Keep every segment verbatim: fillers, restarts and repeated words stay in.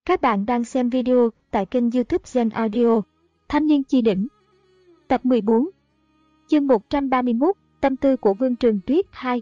Các bạn đang xem video tại kênh YouTube Zen Audio. Thanh niên chi đỉnh. Tập mười bốn. Chương một trăm ba mươi mốt. Tâm tư của Vương Trường Tuyết hai.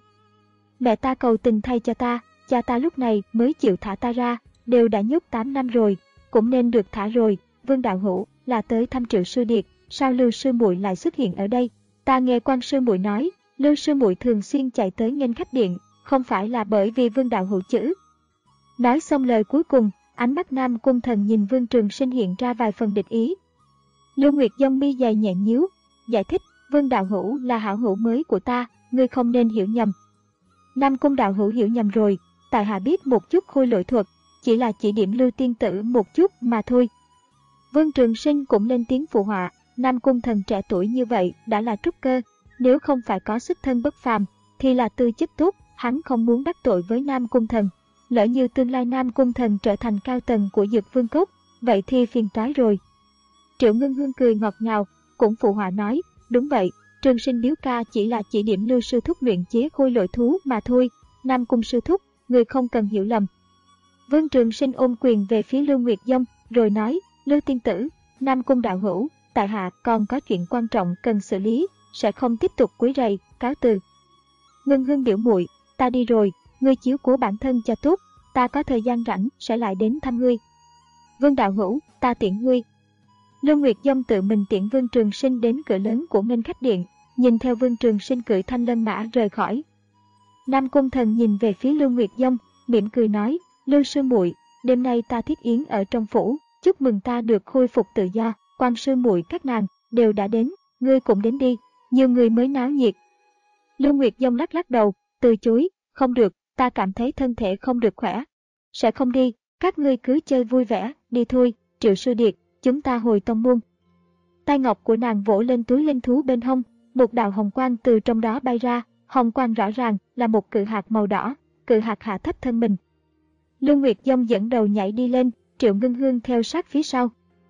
Mẹ ta cầu tình thay cho ta, cha ta lúc này mới chịu thả ta ra, đều đã nhốt tám năm rồi, cũng nên được thả rồi. Vương đạo hữu là tới thăm Triệu sư điệt, sao Lưu sư muội lại xuất hiện ở đây? Ta nghe quan sư muội nói, Lưu sư muội thường xuyên chạy tới nghênh khách điện, không phải là bởi vì Vương đạo hữu chứ? Nói xong lời cuối cùng, ánh mắt Nam Cung Thần nhìn Vương Trường Sinh hiện ra vài phần địch ý. Lưu Nguyệt dông mi dày nhẹ nhíu, giải thích, Vương đạo hữu là hảo hữu mới của ta, ngươi không nên hiểu nhầm. Nam Cung đạo hữu hiểu nhầm rồi, tại hạ biết một chút khôi lỗi thuật, chỉ là chỉ điểm Lưu tiên tử một chút mà thôi. Vương Trường Sinh cũng lên tiếng phụ họa, Nam Cung Thần trẻ tuổi như vậy đã là trúc cơ, nếu không phải có sức thân bất phàm, thì là tư chất tốt, hắn không muốn đắc tội với Nam Cung Thần. Lỡ như tương lai Nam Cung Thần trở thành cao tầng của Dược Vương Cốc, vậy thì phiền toái rồi. Triệu Ngân Hương cười ngọt ngào, cũng phụ họa nói, đúng vậy, Trường Sinh Biếu ca chỉ là chỉ điểm Lưu sư thúc luyện chế khôi lỗi thú mà thôi, Nam Cung sư thúc, người không cần hiểu lầm. Vương Trường Sinh ôm quyền về phía Lưu Nguyệt Dông, rồi nói, Lưu tiên tử, Nam Cung đạo hữu, tại hạ còn có chuyện quan trọng cần xử lý, sẽ không tiếp tục quấy rầy, cáo từ. Ngân Hương biểu muội, ta đi rồi, ngươi chiếu cố bản thân cho tốt, ta có thời gian rảnh sẽ lại đến thăm ngươi. Vương đạo hữu, ta tiễn ngươi. Lưu Nguyệt Dông tự mình tiễn Vương Trường Sinh đến cửa lớn của nghênh khách điện, nhìn theo Vương Trường Sinh cưỡi thanh lân mã rời khỏi. Nam Cung Thần nhìn về phía Lưu Nguyệt Dông, mỉm cười nói, Lưu sư muội, đêm nay ta thiết yến ở trong phủ, chúc mừng ta được khôi phục tự do, quan sư muội các nàng đều đã đến, ngươi cũng đến đi, nhiều người mới náo nhiệt. Lưu Nguyệt Dông lắc lắc đầu, từ chối, không được, ta cảm thấy thân thể không được khỏe. Sẽ không đi, các ngươi cứ chơi vui vẻ, đi thôi, Triệu sư điệt, chúng ta hồi tông môn. Tay ngọc của nàng vỗ lên túi linh thú bên hông, một đạo hồng quang từ trong đó bay ra, hồng quang rõ ràng là một cự hạt màu đỏ, cự hạt hạ thấp thân mình. Lưu Nguyệt Dông dẫn đầu nhảy đi lên, Triệu Ngân Hương theo sát phía sau.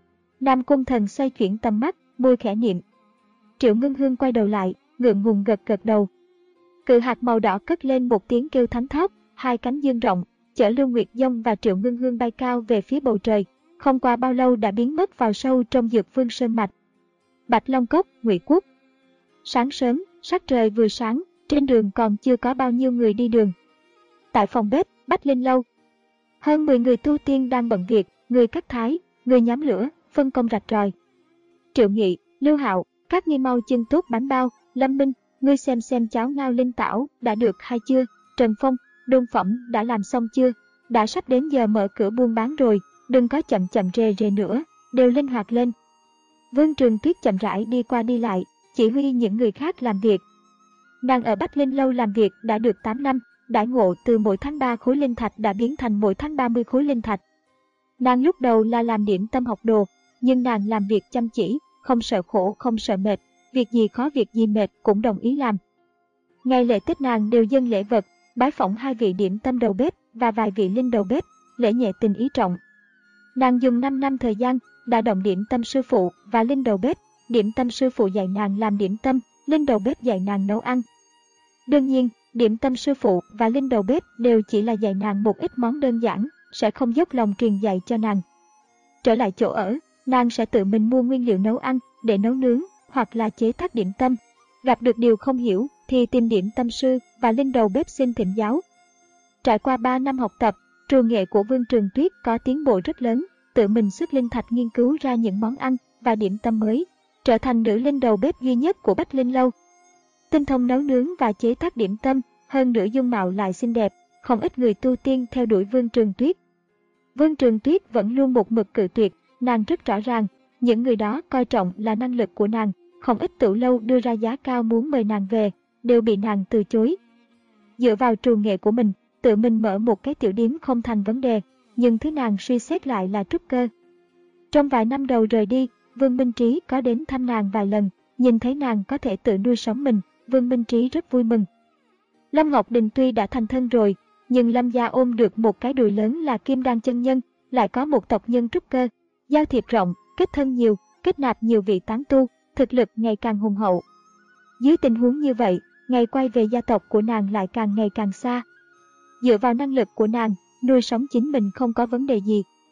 Nam Cung Thần xoay chuyển tầm mắt, môi khẽ niệm. Triệu Ngân Hương quay đầu lại, ngượng ngùng gật gật đầu. Cự hạt màu đỏ cất lên một tiếng kêu thánh thót, hai cánh dương rộng, chở Lưu Nguyệt Dông và Triệu Ngân Hương bay cao về phía bầu trời, không qua bao lâu đã biến mất vào sâu trong Dược Vương Sơn mạch. Bạch Long Cốc, Ngụy Quốc. Sáng sớm, sắc trời vừa sáng, trên đường còn chưa có bao nhiêu người đi đường. Tại phòng bếp, Bách Linh lâu, hơn mười người tu tiên đang bận việc, người cắt thái, người nhóm lửa, phân công rạch ròi. Triệu Nghị, Lưu Hạo, các ngươi mau chưng tốt bánh bao, Lâm Minh, ngươi xem xem cháo ngao linh tảo đã được hay chưa, Trần Phong, đôn phẩm đã làm xong chưa, đã sắp đến giờ mở cửa buôn bán rồi, đừng có chậm chậm rề rề nữa, đều linh hoạt lên. Vương Trường Tuyết chậm rãi đi qua đi lại, chỉ huy những người khác làm việc. Nàng ở Bách Linh lâu làm việc đã được tám năm, đãi ngộ từ mỗi tháng ba khối linh thạch đã biến thành mỗi tháng ba mươi khối linh thạch. Nàng lúc đầu là làm điểm tâm học đồ, nhưng nàng làm việc chăm chỉ, không sợ khổ không sợ mệt, việc gì khó việc gì mệt cũng đồng ý làm. Ngày lễ Tết nàng đều dâng lễ vật, bái phỏng hai vị điểm tâm đầu bếp và vài vị linh đầu bếp, lễ nhẹ tình ý trọng. Nàng dùng năm năm thời gian, đã động điểm tâm sư phụ và linh đầu bếp, điểm tâm sư phụ dạy nàng làm điểm tâm, linh đầu bếp dạy nàng nấu ăn. Đương nhiên, điểm tâm sư phụ và linh đầu bếp đều chỉ là dạy nàng một ít món đơn giản, sẽ không dốc lòng truyền dạy cho nàng. Trở lại chỗ ở, nàng sẽ tự mình mua nguyên liệu nấu ăn để nấu nướng hoặc là chế tác điểm tâm. Gặp được điều không hiểu thì tìm điểm tâm sư và linh đầu bếp xin thỉnh giáo. Trải qua ba năm học tập, trù nghệ của Vương Trường Tuyết có tiến bộ rất lớn, tự mình xuất linh thạch nghiên cứu ra những món ăn và điểm tâm mới, trở thành nữ linh đầu bếp duy nhất của Bách Linh lâu. Tinh thông nấu nướng và chế tác điểm tâm, hơn nữa dung mạo lại xinh đẹp, không ít người tu tiên theo đuổi Vương Trường Tuyết. Vương Trường Tuyết vẫn luôn một mực cự tuyệt, nàng rất rõ ràng, những người đó coi trọng là năng lực của nàng, không ít tửu lâu đưa ra giá cao muốn mời nàng về, đều bị nàng từ chối. Dựa vào trù nghệ của mình, tự mình mở một cái tiểu điếm không thành vấn đề, nhưng thứ nàng suy xét lại là trúc cơ. Trong vài năm đầu rời đi, Vương Minh Trí có đến thăm nàng vài lần, nhìn thấy nàng có thể tự nuôi sống mình, Vương Minh Trí rất vui mừng. Lâm Ngọc Đình tuy đã thành thân rồi, nhưng Lâm gia ôm được một cái đùi lớn là Kim Đan chân nhân, lại có một tộc nhân trúc cơ, giao thiệp rộng, kết thân nhiều, kết nạp nhiều vị tán tu, thực lực ngày càng hùng hậu. Dưới tình huống như vậy, ngày quay về gia tộc của nàng lại càng ngày càng xa. Dựa vào năng lực của nàng, nuôi sống chính mình không có vấn đề gì,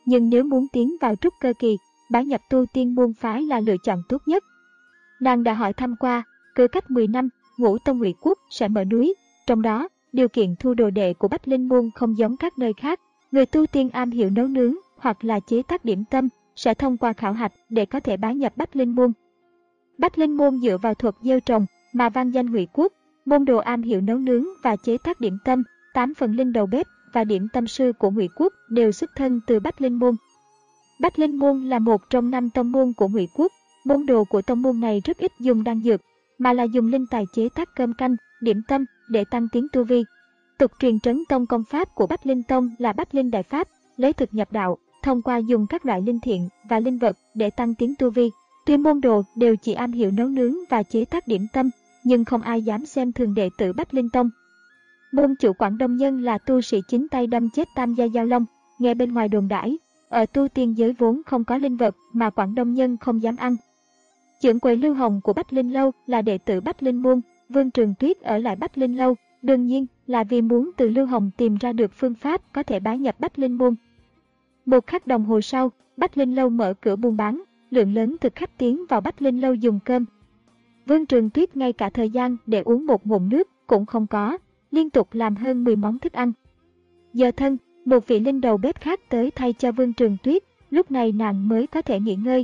nhưng nếu muốn tiến vào trúc cơ kỳ, bái nhập tu tiên môn phái là lựa chọn tốt nhất. Nàng đã hỏi thăm qua, cứ cách mười năm, Ngũ Tông Ngụy Quốc sẽ mở núi, trong đó, điều kiện thu đồ đệ của Bách Linh môn không giống các nơi khác. Người tu tiên am hiểu nấu nướng hoặc là chế tác điểm tâm sẽ thông qua khảo hạch để có thể bái nhập Bách Linh môn. Bách Linh môn dựa vào thuật gieo trồng mà vang danh Ngụy Quốc, môn đồ am hiểu nấu nướng và chế tác điểm tâm, tám phần linh đầu bếp và điểm tâm sư của Ngụy Quốc đều xuất thân từ Bách Linh môn. Bách Linh môn là một trong năm tông môn của Ngụy Quốc. Môn đồ của tông môn này rất ít dùng đan dược, mà là dùng linh tài chế tác cơm canh, điểm tâm để tăng tiến tu vi. Tục truyền trấn tông công pháp của Bách Linh tông là Bách Linh đại pháp, lấy thực nhập đạo, thông qua dùng các loại linh thiện và linh vật để tăng tiến tu vi. Tuy môn đồ đều chỉ am hiểu nấu nướng và chế tác điểm tâm, nhưng không ai dám xem thường đệ tử Bách Linh tông. Môn chủ Quảng Đông Nhân là tu sĩ chính tay đâm chết Tam Gia Giao Long, nghe bên ngoài đồn đãi, ở tu tiên giới vốn không có linh vật mà Quảng Đông Nhân không dám ăn. Trưởng quầy Lưu Hồng của Bách Linh lâu là đệ tử Bách Linh môn, Vương Trường Tuyết ở lại Bách Linh lâu, đương nhiên là vì muốn từ Lưu Hồng tìm ra được phương pháp có thể bái nhập Bách Linh môn. Một khắc đồng hồ sau, Bách Linh lâu mở cửa buôn bán, lượng lớn thực khách tiến vào Bách Linh lâu dùng cơm. Vương Trường Tuyết ngay cả thời gian để uống một ngụm nước cũng không có, liên tục làm hơn mười món thức ăn. Giờ thân, một vị linh đầu bếp khác tới thay cho Vương Trường Tuyết, lúc này nàng mới có thể nghỉ ngơi.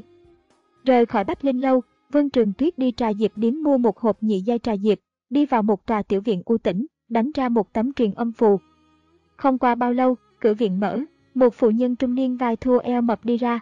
Rời khỏi Bách Linh lâu, Vương Trường Tuyết đi trà diệp điếm mua một hộp nhị giai trà diệp, đi vào một trà tiểu viện u tĩnh, đánh ra một tấm truyền âm phù. Không qua bao lâu, cửa viện mở, một phụ nhân trung niên vai thua eo mập đi ra.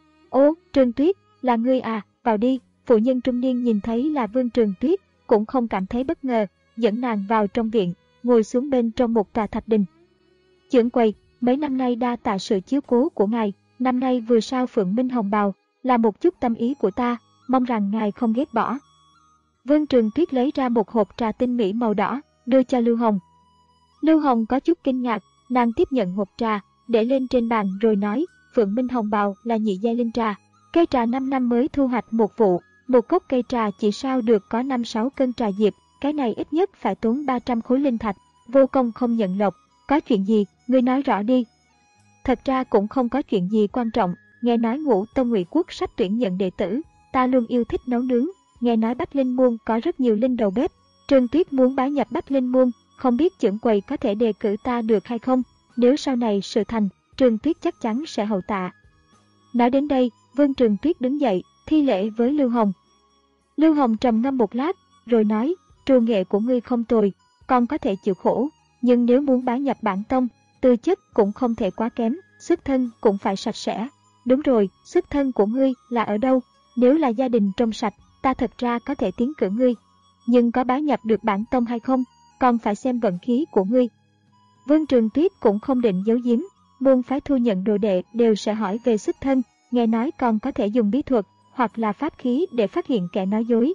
Ô, Trường Tuyết, là ngươi à, vào đi. Phụ nhân trung niên nhìn thấy là Vương Trường Tuyết, cũng không cảm thấy bất ngờ, dẫn nàng vào trong viện, ngồi xuống bên trong một tòa thạch đình. Trưởng quầy, mấy năm nay đa tạ sự chiếu cố của ngài, năm nay vừa sao Phượng Minh Hồng bào, là một chút tâm ý của ta, mong rằng ngài không ghét bỏ. Vương Trường Tuyết lấy ra một hộp trà tinh mỹ màu đỏ, đưa cho Lưu Hồng. Lưu Hồng có chút kinh ngạc, nàng tiếp nhận hộp trà, để lên trên bàn rồi nói, Phượng Minh Hồng bào là nhị giai linh trà, cây trà năm năm mới thu hoạch một vụ, một cốc cây trà chỉ sao được có năm sáu cân trà diệp, cái này ít nhất phải tốn ba trăm khối linh thạch, vô công không nhận lộc, có chuyện gì, ngươi nói rõ đi. Thật ra cũng không có chuyện gì quan trọng, nghe nói Ngũ Tông Ngụy Quốc sắp tuyển nhận đệ tử, ta luôn yêu thích nấu nướng, nghe nói Bách Linh môn có rất nhiều linh đầu bếp, Trường Tuyết muốn bái nhập Bách Linh môn, không biết trưởng quầy có thể đề cử ta được hay không, nếu sau này sự thành, Trường Tuyết chắc chắn sẽ hậu tạ. Nói đến đây, Vương Trường Tuyết đứng dậy, thi lễ với Lưu Hồng. Lưu Hồng trầm ngâm một lát, rồi nói, trù nghệ của ngươi không tồi, con có thể chịu khổ, nhưng nếu muốn bái nhập bản tông, tư chất cũng không thể quá kém, xuất thân cũng phải sạch sẽ. Đúng rồi, xuất thân của ngươi là ở đâu? Nếu là gia đình trong sạch, ta thật ra có thể tiến cử ngươi. Nhưng có bái nhập được bản tông hay không, còn phải xem vận khí của ngươi. Vương Trường Tuyết cũng không định giấu giếm, môn phái thu nhận đồ đệ đều sẽ hỏi về xuất thân, nghe nói còn có thể dùng bí thuật hoặc là pháp khí để phát hiện kẻ nói dối.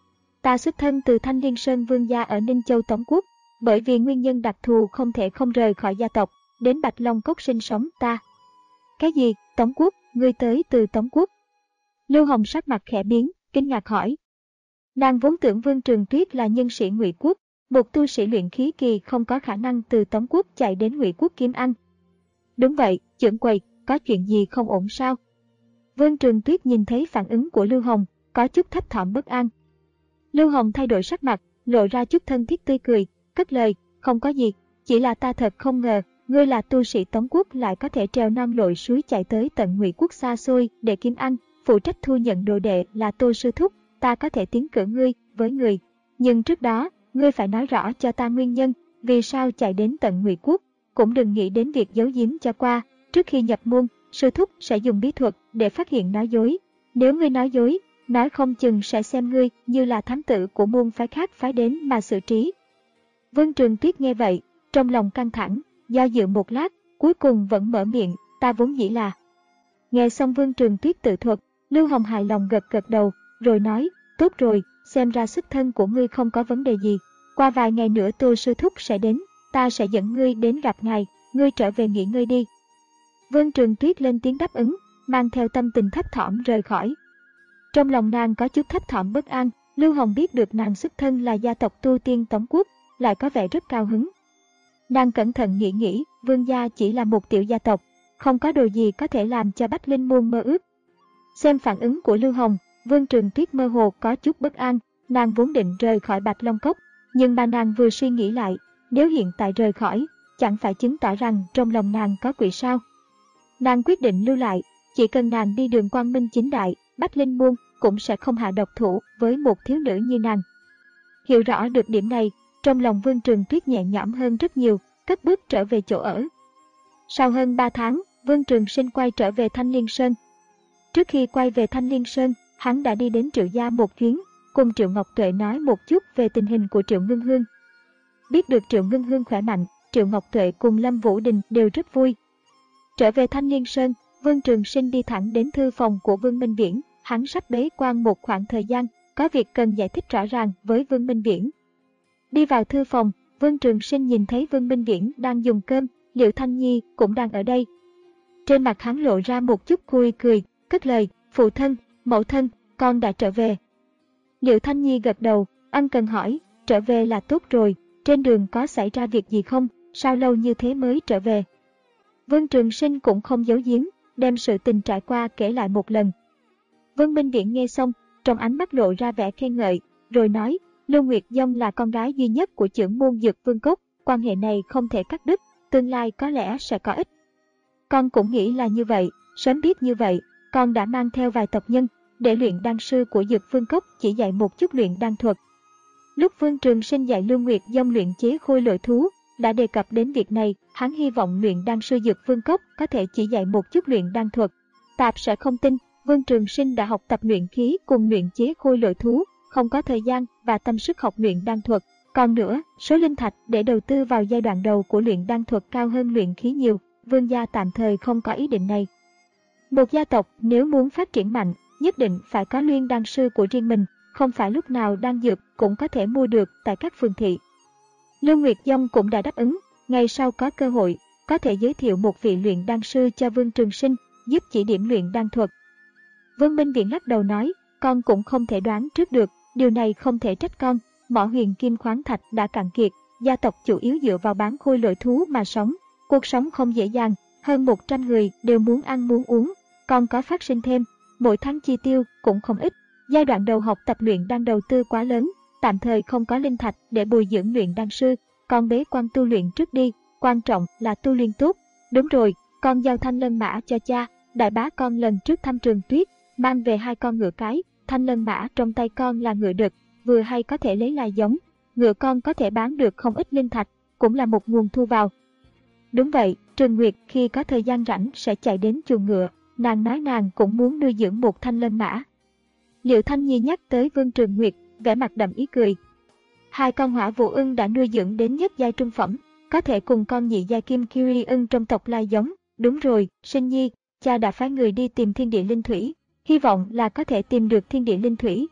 Ta xuất thân từ Thanh Liên Sơn Vương gia ở Ninh Châu Tống Quốc, bởi vì nguyên nhân đặc thù không thể không rời khỏi gia tộc, đến Bạch Long Cốc sinh sống ta. Cái gì, Tống Quốc, ngươi tới từ Tống Quốc? Lưu Hồng sắc mặt khẽ biến, kinh ngạc hỏi. Nàng vốn tưởng Vương Trường Tuyết là nhân sĩ Ngụy Quốc, một tu sĩ luyện khí kỳ không có khả năng từ Tống Quốc chạy đến Ngụy Quốc kiếm ăn. Đúng vậy, trưởng quầy, có chuyện gì không ổn sao? Vương Trường Tuyết nhìn thấy phản ứng của Lưu Hồng, có chút thấp thỏm bất an. Lưu Hồng thay đổi sắc mặt, lộ ra chút thân thiết tươi cười, cất lời, không có gì, chỉ là ta thật không ngờ, ngươi là tu sĩ Tống Quốc lại có thể trèo non lội suối chạy tới tận Ngụy Quốc xa xôi để kiếm ăn, phụ trách thu nhận đồ đệ là Tô sư thúc, ta có thể tiến cử ngươi với người. Nhưng trước đó, ngươi phải nói rõ cho ta nguyên nhân, vì sao chạy đến tận Ngụy Quốc, cũng đừng nghĩ đến việc giấu giếm cho qua, trước khi nhập môn, sư thúc sẽ dùng bí thuật để phát hiện nói dối. Nếu ngươi nói dối, nói không chừng sẽ xem ngươi như là thám tử của môn phái khác phái đến mà xử trí. Vương Trường Tuyết nghe vậy, trong lòng căng thẳng, do dự một lát, cuối cùng vẫn mở miệng, ta vốn dĩ là. Nghe xong Vương Trường Tuyết tự thuật, Lưu Hồng hài lòng gật gật đầu, rồi nói, tốt rồi, xem ra xuất thân của ngươi không có vấn đề gì. Qua vài ngày nữa Tô sư thúc sẽ đến, ta sẽ dẫn ngươi đến gặp ngài, ngươi trở về nghỉ ngơi đi. Vương Trường Tuyết lên tiếng đáp ứng, mang theo tâm tình thấp thỏm rời khỏi. Trong lòng nàng có chút thấp thỏm bất an, Lưu Hồng biết được nàng xuất thân là gia tộc tu tiên Tống Quốc, lại có vẻ rất cao hứng. Nàng cẩn thận nghĩ nghĩ, Vương gia chỉ là một tiểu gia tộc, không có đồ gì có thể làm cho Bách Linh Muôn mơ ước. Xem phản ứng của Lưu Hồng, Vương Trường Tuyết mơ hồ có chút bất an, nàng vốn định rời khỏi Bạch Long Cốc, nhưng mà nàng vừa suy nghĩ lại, nếu hiện tại rời khỏi, chẳng phải chứng tỏ rằng trong lòng nàng có quỷ sao. Nàng quyết định lưu lại, chỉ cần nàng đi đường quang minh chính đại, Bách Linh Muôn cũng sẽ không hạ độc thủ với một thiếu nữ như nàng. Hiểu rõ được điểm này, trong lòng Vương Trường Tuyết nhẹ nhõm hơn rất nhiều, cất bước trở về chỗ ở. Sau hơn ba tháng, Vương Trường Sinh quay trở về Thanh Liên Sơn. Trước khi quay về Thanh Liên Sơn, hắn đã đi đến Triệu gia một chuyến, cùng Triệu Ngọc Tuệ nói một chút về tình hình của Triệu Ngưng Hương. Biết được Triệu Ngưng Hương khỏe mạnh, Triệu Ngọc Tuệ cùng Lâm Vũ Đình đều rất vui. Trở về Thanh Liên Sơn, Vương Trường Sinh đi thẳng đến thư phòng của Vương Minh Viễn, hắn sắp bế quan một khoảng thời gian, có việc cần giải thích rõ ràng với Vương Minh Viễn. Đi vào thư phòng, Vương Trường Sinh nhìn thấy Vương Minh Viễn đang dùng cơm, Liệu Thanh Nhi cũng đang ở đây. Trên mặt hắn lộ ra một chút vui cười, cất lời, phụ thân, mẫu thân, con đã trở về. Liệu Thanh Nhi gật đầu, ân cần hỏi, trở về là tốt rồi, trên đường có xảy ra việc gì không, sao lâu như thế mới trở về. Vương Trường Sinh cũng không giấu giếm, đem sự tình trải qua kể lại một lần. Vương Minh Viễn nghe xong, trong ánh mắt lộ ra vẻ khen ngợi, rồi nói, Lưu Nguyệt Dông là con gái duy nhất của trưởng môn Dược Vương Cốc, quan hệ này không thể cắt đứt, tương lai có lẽ sẽ có ích. Con cũng nghĩ là như vậy, sớm biết như vậy, con đã mang theo vài tộc nhân, để luyện đan sư của Dược Vương Cốc chỉ dạy một chút luyện đan thuật. Lúc Vương Trường Sinh dạy Lưu Nguyệt Dông luyện chế khôi lỗi thú, đã đề cập đến việc này, hắn hy vọng luyện đan sư Dược Vương Cốc có thể chỉ dạy một chút luyện đan thuật. Tạp sẽ không tin, Vương Trường Sinh đã học tập luyện khí cùng luyện chế khôi lỗi thú, không có thời gian và tâm sức học luyện đan thuật. Còn nữa, số linh thạch để đầu tư vào giai đoạn đầu của luyện đan thuật cao hơn luyện khí nhiều, Vương gia tạm thời không có ý định này. Một gia tộc nếu muốn phát triển mạnh, nhất định phải có luyện đan sư của riêng mình, không phải lúc nào đan dược cũng có thể mua được tại các phường thị. Lưu Nguyệt Dông cũng đã đáp ứng, ngày sau có cơ hội, có thể giới thiệu một vị luyện đan sư cho Vương Trường Sinh, giúp chỉ điểm luyện đan thuật. Vương Minh Viễn lắc đầu nói, con cũng không thể đoán trước được, điều này không thể trách con, mỏ huyền kim khoáng thạch đã cạn kiệt, gia tộc chủ yếu dựa vào bán khôi lỗi thú mà sống, cuộc sống không dễ dàng, hơn một trăm người đều muốn ăn muốn uống, còn có phát sinh thêm, mỗi tháng chi tiêu cũng không ít, giai đoạn đầu học tập luyện đan đầu tư quá lớn, tạm thời không có linh thạch để bồi dưỡng luyện đan sư, con bế quan tu luyện trước đi, quan trọng là tu luyện tốt. Đúng rồi, con giao Thanh Lân Mã cho cha, đại bá con lần trước thăm Trường Tuyết, mang về hai con ngựa cái, Thanh Lân Mã trong tay con là ngựa đực, vừa hay có thể lấy lại giống, ngựa con có thể bán được không ít linh thạch, cũng là một nguồn thu vào. Đúng vậy, Trường Nguyệt khi có thời gian rảnh sẽ chạy đến chuồng ngựa, nàng nói nàng cũng muốn nuôi dưỡng một Thanh Lân Mã. Liệu Thanh Nhi nhắc tới Vương Trường Nguyệt, vẻ mặt đậm ý cười. Hai con hỏa vũ ưng đã nuôi dưỡng đến nhất giai trung phẩm, có thể cùng con nhị giai kim Kiri ưng trong tộc lai giống. Đúng rồi, Sinh Nhi, cha đã phái người đi tìm thiên địa linh thủy, hy vọng là có thể tìm được thiên địa linh thủy.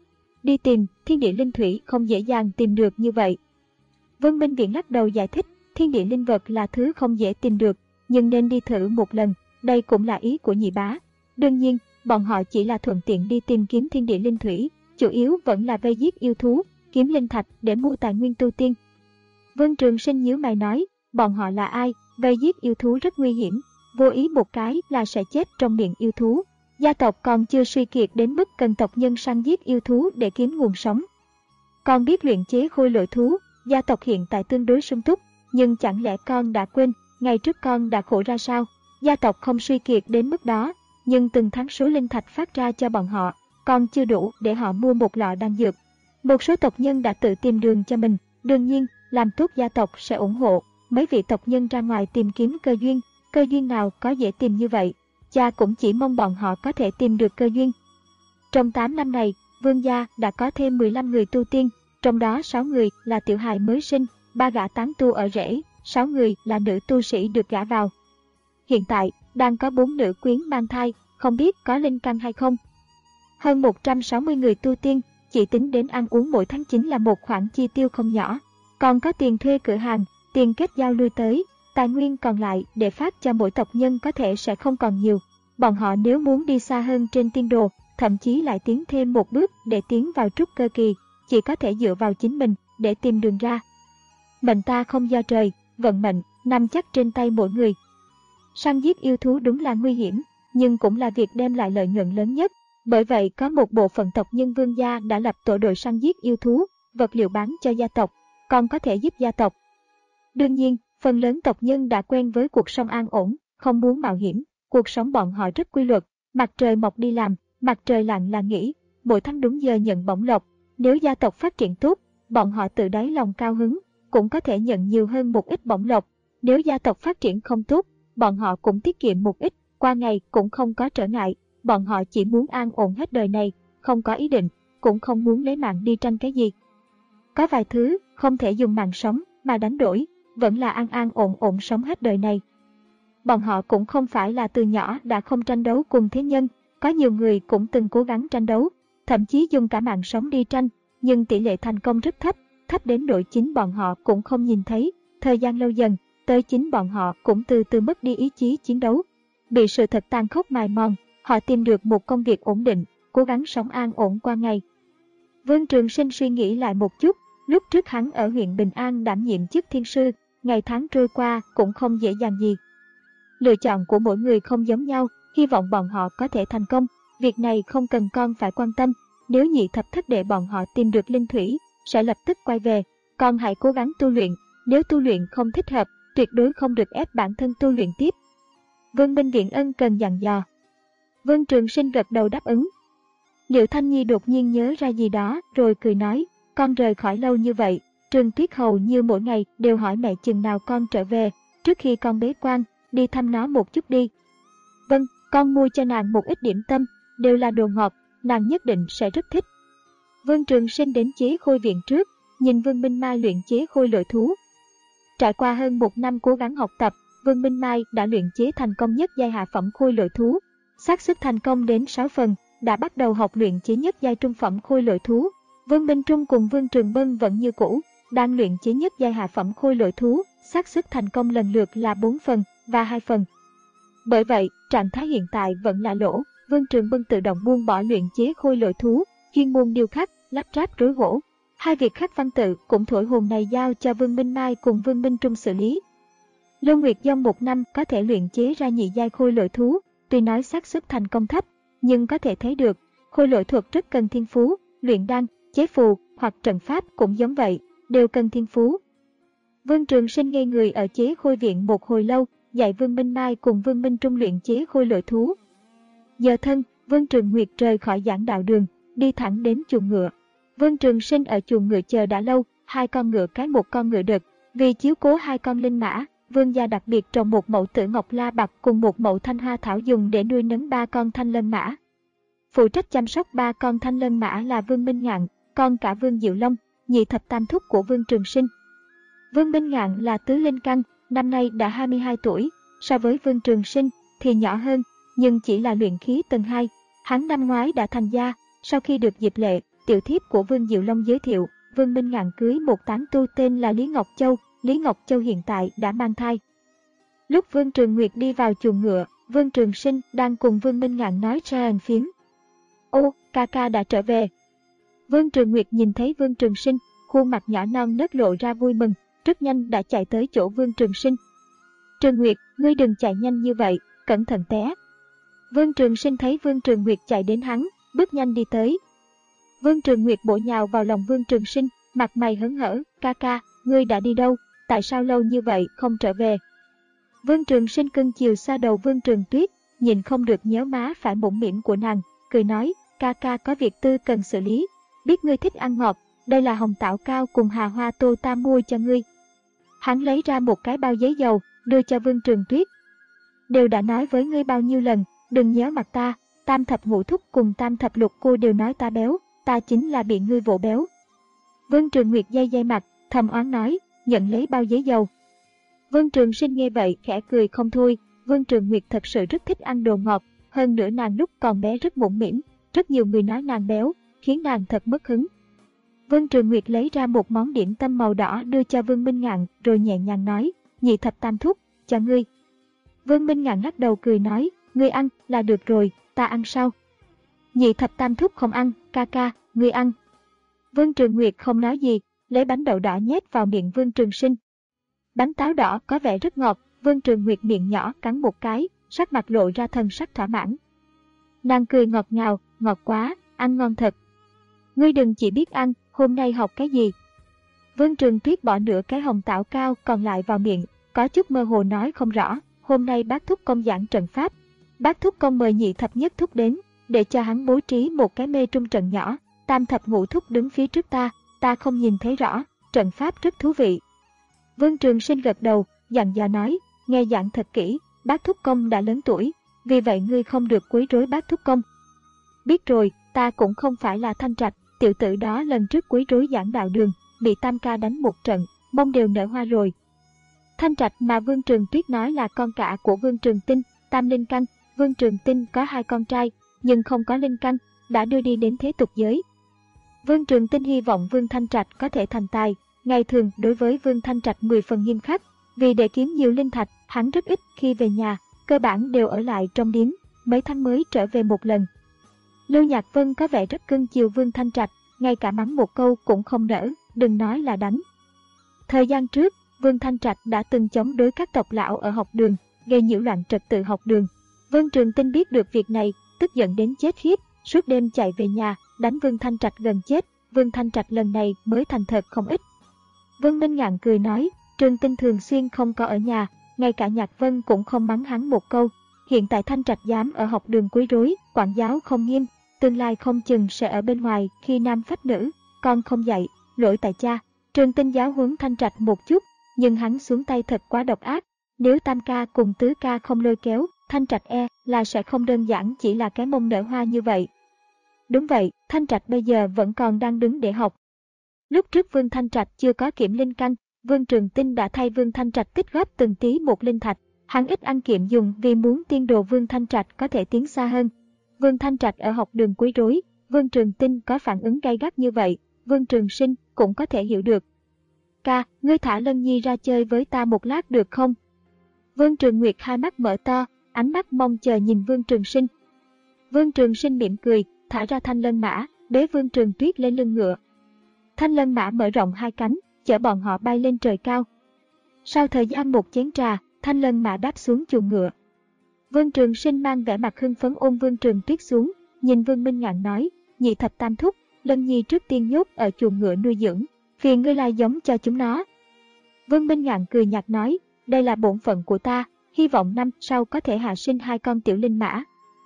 Đi tìm thiên địa linh thủy không dễ dàng tìm được như vậy. Vương Minh Viễn lắc đầu giải thích, thiên địa linh vật là thứ không dễ tìm được, nhưng nên đi thử một lần, đây cũng là ý của nhị bá. Đương nhiên, bọn họ chỉ là thuận tiện đi tìm kiếm thiên địa linh thủy, chủ yếu vẫn là vây giết yêu thú, kiếm linh thạch để mua tài nguyên tu tiên. Vương Trường Sinh nhíu mày nói, bọn họ là ai, vây giết yêu thú rất nguy hiểm, vô ý một cái là sẽ chết trong miệng yêu thú. Gia tộc còn chưa suy kiệt đến mức cần tộc nhân săn giết yêu thú để kiếm nguồn sống. Con biết luyện chế khôi lỗi thú, gia tộc hiện tại tương đối sung túc, nhưng chẳng lẽ con đã quên, ngày trước con đã khổ ra sao? Gia tộc không suy kiệt đến mức đó, nhưng từng tháng số linh thạch phát ra cho bọn họ, còn chưa đủ để họ mua một lọ đan dược. Một số tộc nhân đã tự tìm đường cho mình, đương nhiên, làm tốt gia tộc sẽ ủng hộ. Mấy vị tộc nhân ra ngoài tìm kiếm cơ duyên, cơ duyên nào có dễ tìm như vậy, cha cũng chỉ mong bọn họ có thể tìm được cơ duyên. Trong tám năm này, Vương gia đã có thêm mười lăm người tu tiên, trong đó sáu người là tiểu hài mới sinh, ba gã tán tu ở rễ, sáu người là nữ tu sĩ được gả vào. Hiện tại, đang có bốn nữ quyến mang thai, không biết có linh căn hay không. Hơn một trăm sáu mươi người tu tiên, chỉ tính đến ăn uống mỗi tháng chính là một khoản chi tiêu không nhỏ. Còn có tiền thuê cửa hàng, tiền kết giao lui tới, tài nguyên còn lại để phát cho mỗi tộc nhân có thể sẽ không còn nhiều. Bọn họ nếu muốn đi xa hơn trên tiên đồ, thậm chí lại tiến thêm một bước để tiến vào trúc cơ kỳ, chỉ có thể dựa vào chính mình để tìm đường ra. Mệnh ta không do trời, vận mệnh nằm chắc trên tay mỗi người. Săn giết yêu thú đúng là nguy hiểm, nhưng cũng là việc đem lại lợi nhuận lớn nhất. Bởi vậy có một bộ phận tộc nhân Vương gia đã lập tổ đội săn giết yêu thú, vật liệu bán cho gia tộc, còn có thể giúp gia tộc. Đương nhiên, phần lớn tộc nhân đã quen với cuộc sống an ổn, không muốn mạo hiểm. Cuộc sống bọn họ rất quy luật, mặt trời mọc đi làm, mặt trời lặn là nghỉ, mỗi tháng đúng giờ nhận bổng lộc. Nếu gia tộc phát triển tốt, bọn họ tự đáy lòng cao hứng, cũng có thể nhận nhiều hơn một ít bổng lộc. Nếu gia tộc phát triển không tốt, bọn họ cũng tiết kiệm một ít, qua ngày cũng không có trở ngại. Bọn họ chỉ muốn an ổn hết đời này, không có ý định, cũng không muốn lấy mạng đi tranh cái gì. Có vài thứ không thể dùng mạng sống mà đánh đổi, vẫn là an an ổn ổn sống hết đời này. Bọn họ cũng không phải là từ nhỏ đã không tranh đấu cùng thế nhân, có nhiều người cũng từng cố gắng tranh đấu, thậm chí dùng cả mạng sống đi tranh, nhưng tỷ lệ thành công rất thấp, thấp đến nỗi chính bọn họ cũng không nhìn thấy. Thời gian lâu dần, tới chính bọn họ cũng từ từ mất đi ý chí chiến đấu. Bị sự thật tàn khốc mài mòn, họ tìm được một công việc ổn định, cố gắng sống an ổn qua ngày. Vương Trường Sinh suy nghĩ lại một chút, lúc trước hắn ở huyện Bình An đảm nhiệm chức thiên sư, ngày tháng trôi qua cũng không dễ dàng gì. Lựa chọn của mỗi người không giống nhau, hy vọng bọn họ có thể thành công. Việc này không cần con phải quan tâm, nếu nhị thập thất để bọn họ tìm được linh thủy, sẽ lập tức quay về. Con hãy cố gắng tu luyện, nếu tu luyện không thích hợp, tuyệt đối không được ép bản thân tu luyện tiếp. Vương Minh Viện ân cần dặn dò. Vương Trường Sinh gật đầu đáp ứng. Liệu Thanh Nhi đột nhiên nhớ ra gì đó rồi cười nói, con rời khỏi lâu như vậy, Trường Tuyết hầu như mỗi ngày đều hỏi mẹ chừng nào con trở về, trước khi con bế quan, đi thăm nó một chút đi. Vâng, con mua cho nàng một ít điểm tâm, đều là đồ ngọt, nàng nhất định sẽ rất thích. Vương Trường Sinh đến chế khôi viện trước, nhìn Vương Minh Mai luyện chế khôi lội thú. Trải qua hơn một năm cố gắng học tập, Vương Minh Mai đã luyện chế thành công nhất giai hạ phẩm khôi lội thú. Xác suất thành công đến sáu phần, đã bắt đầu học luyện chế nhất giai trung phẩm khôi lội thú. Vương Minh Trung cùng Vương Trường Bân vẫn như cũ, đang luyện chế nhất giai hạ phẩm khôi lội thú, xác suất thành công lần lượt là bốn phần và hai phần. Bởi vậy, trạng thái hiện tại vẫn là lỗ. Vương Trường Bân tự động buông bỏ luyện chế khôi lội thú, chuyên môn điêu khắc, lắp ráp rối gỗ. Hai việc khắc văn tự cũng thổi hồn này giao cho Vương Minh Mai cùng Vương Minh Trung xử lý. Lưu Nguyệt Dông một năm có thể luyện chế ra nhị giai khôi lội thú, tuy nói xác suất thành công thấp, nhưng có thể thấy được, khôi lội thuật rất cần thiên phú, luyện đan, chế phù hoặc trận pháp cũng giống vậy, đều cần thiên phú. Vương Trường Sinh ngây người ở chế khôi viện một hồi lâu, dạy Vương Minh Mai cùng Vương Minh Trung luyện chế khôi lội thú. Giờ thân, Vương Trường Nguyệt rời khỏi giảng đạo đường, đi thẳng đến chuồng ngựa. Vương Trường Sinh ở chuồng ngựa chờ đã lâu, hai con ngựa cái một con ngựa đực. Vì chiếu cố hai con linh mã, Vương gia đặc biệt trồng một mẫu tử ngọc la bạc cùng một mẫu thanh hoa thảo dùng để nuôi nấng ba con thanh lân mã. Phụ trách chăm sóc ba con thanh lân mã là Vương Minh Ngạn, con cả Vương Diệu Long, nhị thập tam thúc của Vương Trường Sinh. Vương Minh Ngạn là tứ linh căn, năm nay đã hai mươi hai tuổi, so với Vương Trường Sinh thì nhỏ hơn, nhưng chỉ là luyện khí tầng hai. Hắn năm ngoái đã thành gia, sau khi được Diệp Lệ, tiểu thiếp của Vương Diệu Long giới thiệu, Vương Minh Ngạn cưới một tán tu tên là Lý Ngọc Châu, Lý Ngọc Châu hiện tại đã mang thai. Lúc Vương Trường Nguyệt đi vào chuồng ngựa, Vương Trường Sinh đang cùng Vương Minh Ngạn nói tràn phiếm. Ô, ca ca đã trở về. Vương Trường Nguyệt nhìn thấy Vương Trường Sinh, khuôn mặt nhỏ non nớt lộ ra vui mừng, rất nhanh đã chạy tới chỗ Vương Trường Sinh. Trường Nguyệt, ngươi đừng chạy nhanh như vậy, cẩn thận té. Vương Trường Sinh thấy Vương Trường Nguyệt chạy đến hắn, bước nhanh đi tới. Vương Trường Nguyệt bổ nhào vào lòng Vương Trường Sinh, mặt mày hớn hở, ca ca, ngươi đã đi đâu, tại sao lâu như vậy không trở về? Vương Trường Sinh cưng chiều xoa đầu Vương Trường Tuyết, nhìn không được nhớ má phải mũm mĩm của nàng, cười nói, ca ca có việc tư cần xử lý, biết ngươi thích ăn ngọt, đây là hồng tảo cao cùng hà hoa tô ta mua cho ngươi. Hắn lấy ra một cái bao giấy dầu, đưa cho Vương Trường Tuyết. Đều đã nói với ngươi bao nhiêu lần, đừng nhớ mặt ta, tam thập ngũ thúc cùng tam thập lục cô đều nói ta béo, ta chính là bị ngươi vỗ béo. Vương Trường Nguyệt day day mặt, thầm oán nói, nhận lấy bao giấy dầu. Vương Trường Sinh nghe vậy khẽ cười không thôi, Vương Trường Nguyệt thật sự rất thích ăn đồ ngọt, hơn nữa nàng lúc còn bé rất mũm mĩm, rất nhiều người nói nàng béo, khiến nàng thật mất hứng. Vương Trường Nguyệt lấy ra một món điểm tâm màu đỏ đưa cho Vương Minh Ngạn, rồi nhẹ nhàng nói, nhị thập tam thúc, cho ngươi. Vương Minh Ngạn lắc đầu cười nói, ngươi ăn là được rồi, ta ăn sau. Nhị thập tam thúc không ăn, ca ca, ngươi ăn. Vương Trường Nguyệt không nói gì, lấy bánh đậu đỏ nhét vào miệng Vương Trường Sinh. Bánh táo đỏ có vẻ rất ngọt, Vương Trường Nguyệt miệng nhỏ cắn một cái, sắc mặt lộ ra thần sắc thỏa mãn. Nàng cười ngọt ngào, ngọt quá, ăn ngon thật. Ngươi đừng chỉ biết ăn, hôm nay học cái gì? Vương Trường Tuyết bỏ nửa cái hồng tảo cao còn lại vào miệng, có chút mơ hồ nói không rõ. Hôm nay bác thúc công giảng trận pháp. Bác thúc công mời nhị thập nhất thúc đến, để cho hắn bố trí một cái mê trung trận nhỏ. Tam thập ngũ thúc đứng phía trước ta, ta không nhìn thấy rõ, trận pháp rất thú vị. Vương Trường Sinh gật đầu, dặn dò nói, nghe giảng thật kỹ, bác thúc công đã lớn tuổi, vì vậy ngươi không được quấy rối bác thúc công. Biết rồi, ta cũng không phải là Thanh Trạch, tiểu tử đó lần trước quấy rối giảng đạo đường, bị Tam ca đánh một trận, mông đều nở hoa rồi. Thanh Trạch mà Vương Trường Tuyết nói là con cả của Vương Trường Tinh, tam linh căn. Vương Trường Tinh có hai con trai, nhưng không có linh căn, đã đưa đi đến thế tục giới. Vương Trường Tinh hy vọng Vương Thanh Trạch có thể thành tài, ngày thường đối với Vương Thanh Trạch mười phần nghiêm khắc, vì để kiếm nhiều linh thạch, hắn rất ít khi về nhà, cơ bản đều ở lại trong điếm, mấy tháng mới trở về một lần. Lưu Nhạc Vân có vẻ rất cưng chiều Vương Thanh Trạch, ngay cả mắng một câu cũng không nỡ, đừng nói là đánh. Thời gian trước, Vương Thanh Trạch đã từng chống đối các tộc lão ở học đường, gây nhiễu loạn trật tự học đường. Vương Trường Tinh biết được việc này, tức giận đến chết khiếp, suốt đêm chạy về nhà, đánh Vương Thanh Trạch gần chết. Vương Thanh Trạch lần này mới thành thật không ít. Vương Minh Ngạn cười nói, Trường Tinh thường xuyên không có ở nhà, ngay cả Nhạc Vân cũng không mắng hắn một câu. Hiện tại Thanh Trạch dám ở học đường quấy rối, quản giáo không nghiêm, tương lai không chừng sẽ ở bên ngoài khi nam phách nữ, con không dạy, lỗi tại cha. Trường Tinh giáo huấn Thanh Trạch một chút, nhưng hắn xuống tay thật quá độc ác. Nếu Tam ca cùng Tứ ca không lôi kéo, Thanh Trạch e là sẽ không đơn giản chỉ là cái mông nở hoa như vậy. Đúng vậy, Thanh Trạch bây giờ vẫn còn đang đứng để học. Lúc trước Vương Thanh Trạch chưa có kiểm linh căn, Vương Trường Tinh đã thay Vương Thanh Trạch tích góp từng tí một linh thạch. Hắn ít ăn kiệm dùng vì muốn tiên đồ Vương Thanh Trạch có thể tiến xa hơn. Vương Thanh Trạch ở học đường quấy rối, Vương Trường Tinh có phản ứng gay gắt như vậy, Vương Trường Sinh cũng có thể hiểu được. Ca, ngươi thả Lân Nhi ra chơi với ta một lát được không? Vương Trường Nguyệt hai mắt mở to, ánh mắt mong chờ nhìn Vương Trường Sinh. Vương Trường Sinh mỉm cười, thả ra Thanh Lân Mã, bế Vương Trường Tuyết lên lưng ngựa. Thanh Lân Mã mở rộng hai cánh, chở bọn họ bay lên trời cao. Sau thời gian một chén trà, Thanh Lân Mã đáp xuống chuồng ngựa. Vương Trường Sinh mang vẻ mặt hưng phấn ôm Vương Trường Tuyết xuống, nhìn Vương Minh Ngạn nói, nhị thập tam thúc, Lân Nhi trước tiên nhốt ở chuồng ngựa nuôi dưỡng, phiền ngươi lai giống cho chúng nó. Vương Minh Ngạn cười nhạt nói, đây là bổn phận của ta, hy vọng năm sau có thể hạ sinh hai con tiểu linh mã.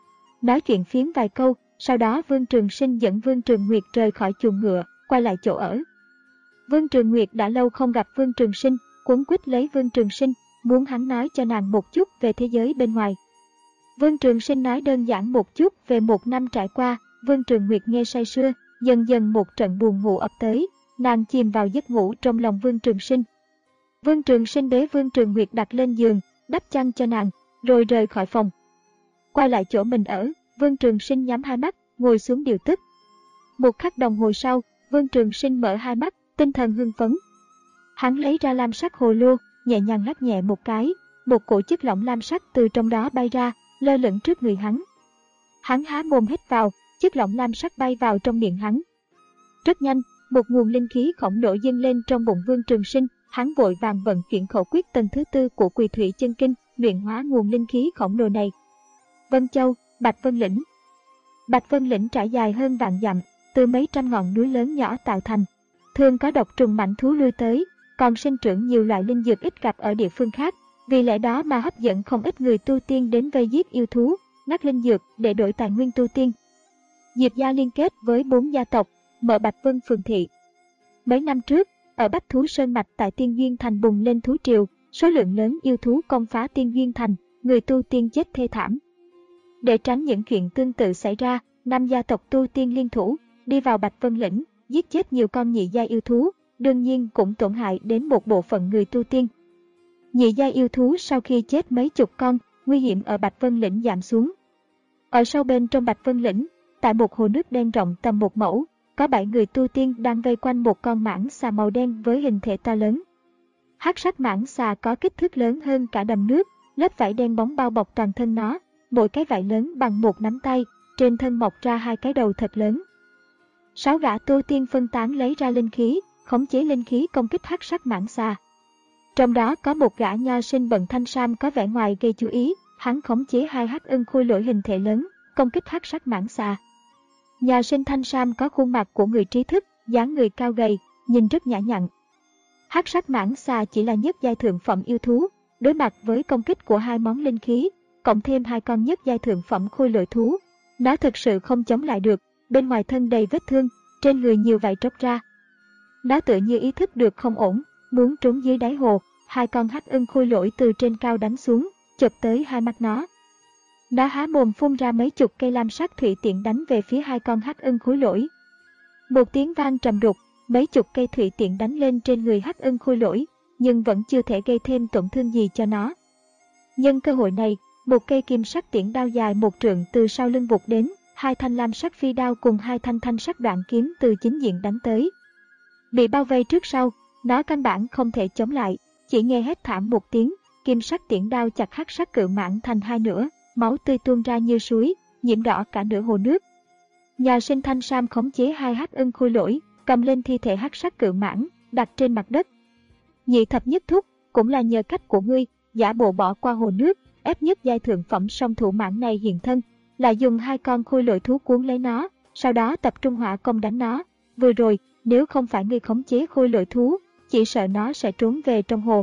Nói chuyện phiếm vài câu, sau đó Vương Trường Sinh dẫn Vương Trường Nguyệt rời khỏi chuồng ngựa, quay lại chỗ ở. Vương Trường Nguyệt đã lâu không gặp Vương Trường Sinh, quấn quýt lấy Vương Trường Sinh, muốn hắn nói cho nàng một chút về thế giới bên ngoài. Vương Trường Sinh nói đơn giản một chút về một năm trải qua, Vương Trường Nguyệt nghe say sưa, dần dần một trận buồn ngủ ập tới, nàng chìm vào giấc ngủ trong lòng Vương Trường Sinh. Vương Trường Sinh bế Vương Trường Nguyệt đặt lên giường, đắp chăn cho nàng, rồi rời khỏi phòng. Quay lại chỗ mình ở, Vương Trường Sinh nhắm hai mắt, ngồi xuống điều tức. Một khắc đồng hồ sau, Vương Trường Sinh mở hai mắt, tinh thần hưng phấn. Hắn lấy ra lam sắc hồ lô, nhẹ nhàng lắc nhẹ một cái, một cổ chất lỏng lam sắc từ trong đó bay ra, lơ lửng trước người hắn. Hắn há mồm hít vào, chất lỏng lam sắc bay vào trong miệng hắn. Rất nhanh, một nguồn linh khí khổng lồ dâng lên trong bụng Vương Trường Sinh, hắn vội vàng vận chuyển khẩu quyết tầng thứ tư của Quỳ Thủy Chân Kinh, luyện hóa nguồn linh khí khổng lồ này. Vân Châu, Bạch Vân Lĩnh. Bạch Vân Lĩnh trải dài hơn vạn dặm, từ mấy trăm ngọn núi lớn nhỏ tạo thành, thường có độc trùng mãnh thú lui tới, còn sinh trưởng nhiều loại linh dược ít gặp ở địa phương khác, vì lẽ đó mà hấp dẫn không ít người tu tiên đến vây giết yêu thú, ngắt linh dược để đổi tài nguyên tu tiên. Diệp gia liên kết với bốn gia tộc, mở Bạch Vân phường thị. Mấy năm trước, ở Bách Thú Sơn Mạch tại Tiên Duyên Thành bùng lên thú triều, số lượng lớn yêu thú công phá Tiên Duyên Thành, người tu tiên chết thê thảm. Để tránh những chuyện tương tự xảy ra, năm gia tộc tu tiên liên thủ, đi vào Bạch Vân Lĩnh, giết chết nhiều con nhị gia yêu thú, đương nhiên cũng tổn hại đến một bộ phận người tu tiên. Nhị gia yêu thú sau khi chết mấy chục con, nguy hiểm ở Bạch Vân Lĩnh giảm xuống. Ở sâu bên trong Bạch Vân Lĩnh, tại một hồ nước đen rộng tầm một mẫu, có bảy người tu tiên đang vây quanh một con mãng xà màu đen với hình thể to lớn. Hắc sắc mãng xà có kích thước lớn hơn cả đầm nước, lớp vảy đen bóng bao bọc toàn thân nó, mỗi cái vảy lớn bằng một nắm tay, trên thân mọc ra hai cái đầu thật lớn. Sáu gã tu tiên phân tán lấy ra linh khí, khống chế linh khí công kích hắc sắc mãng xà. Trong đó có một gã nho sinh bận thanh sam có vẻ ngoài gây chú ý, hắn khống chế hai hắc ưng khôi lỗi hình thể lớn, công kích hắc sắc mãng xà. Nho sinh thanh sam có khuôn mặt của người trí thức, dáng người cao gầy, nhìn rất nhã nhặn. Hắc sắc mãng xà chỉ là nhất giai thượng phẩm yêu thú, đối mặt với công kích của hai món linh khí, cộng thêm hai con nhất giai thượng phẩm khôi lỗi thú, nó thực sự không chống lại được. Bên ngoài thân đầy vết thương, trên người nhiều vảy tróc ra. Nó tựa như ý thức được không ổn, muốn trốn dưới đáy hồ. Hai con hắc ưng khôi lỗi từ trên cao đánh xuống, chụp tới hai mắt nó. Nó há mồm phun ra mấy chục cây lam sắc thủy tiễn đánh về phía hai con hắc ưng khôi lỗi. Một tiếng vang trầm đục, mấy chục cây thủy tiễn đánh lên trên người hắc ưng khôi lỗi, nhưng vẫn chưa thể gây thêm tổn thương gì cho nó. Nhân cơ hội này, một cây kim sắc tiễn đao dài một trượng từ sau lưng vụt đến, hai thanh lam sắc phi đao cùng hai thanh thanh sắc đoạn kiếm từ chính diện đánh tới. Bị bao vây trước sau, nó căn bản không thể chống lại, chỉ nghe hét thảm một tiếng, kim sắc tiễn đao chặt hắc sắc cự mãng thành hai nửa, máu tươi tuôn ra như suối, nhiễm đỏ cả nửa hồ nước. Nho sinh thanh sam khống chế hai hắc ưng khôi lỗi, cầm lên thi thể hắc sắc cự mãng, đặt trên mặt đất. Nhị thập nhất thúc, cũng là nhờ cách của ngươi, giả bộ bỏ qua hồ nước, ép nhất giai thượng phẩm song thủ mãng này hiện thân, là dùng hai con khôi lỗi thú cuốn lấy nó, sau đó tập trung hỏa công đánh nó. Vừa rồi, nếu không phải ngươi khống chế khôi lỗi thú, chỉ sợ nó sẽ trốn về trong hồ.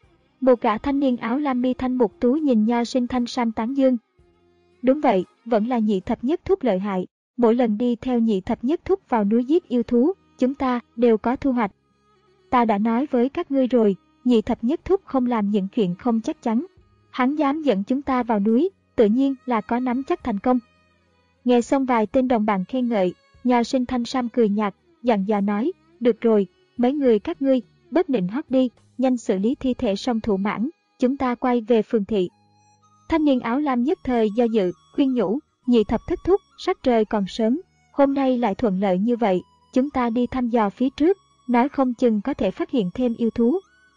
Một gã thanh niên áo lam mi thanh mục tú nhìn nho sinh thanh sam tán dương. Đúng vậy, vẫn là nhị thập nhất thúc lợi hại. Mỗi lần đi theo nhị thập nhất thúc vào núi giết yêu thú, chúng ta đều có thu hoạch. Ta đã nói với các ngươi rồi, nhị thập nhất thúc không làm những chuyện không chắc chắn. Hắn dám dẫn chúng ta vào núi, tự nhiên là có nắm chắc thành công. Nghe xong vài tên đồng bạn khen ngợi, nho sinh thanh sam cười nhạt, dặn dò nói, được rồi, mấy người các ngươi, bớt nịnh hót đi, nhanh xử lý thi thể song thủ mãng, chúng ta quay về phường thị. Thanh niên áo lam nhất thời do dự, khuyên nhủ, nhị thập thất thúc, sắc trời còn sớm, hôm nay lại thuận lợi như vậy, chúng ta đi thăm dò phía trước, nói không chừng có thể phát hiện thêm yêu thú.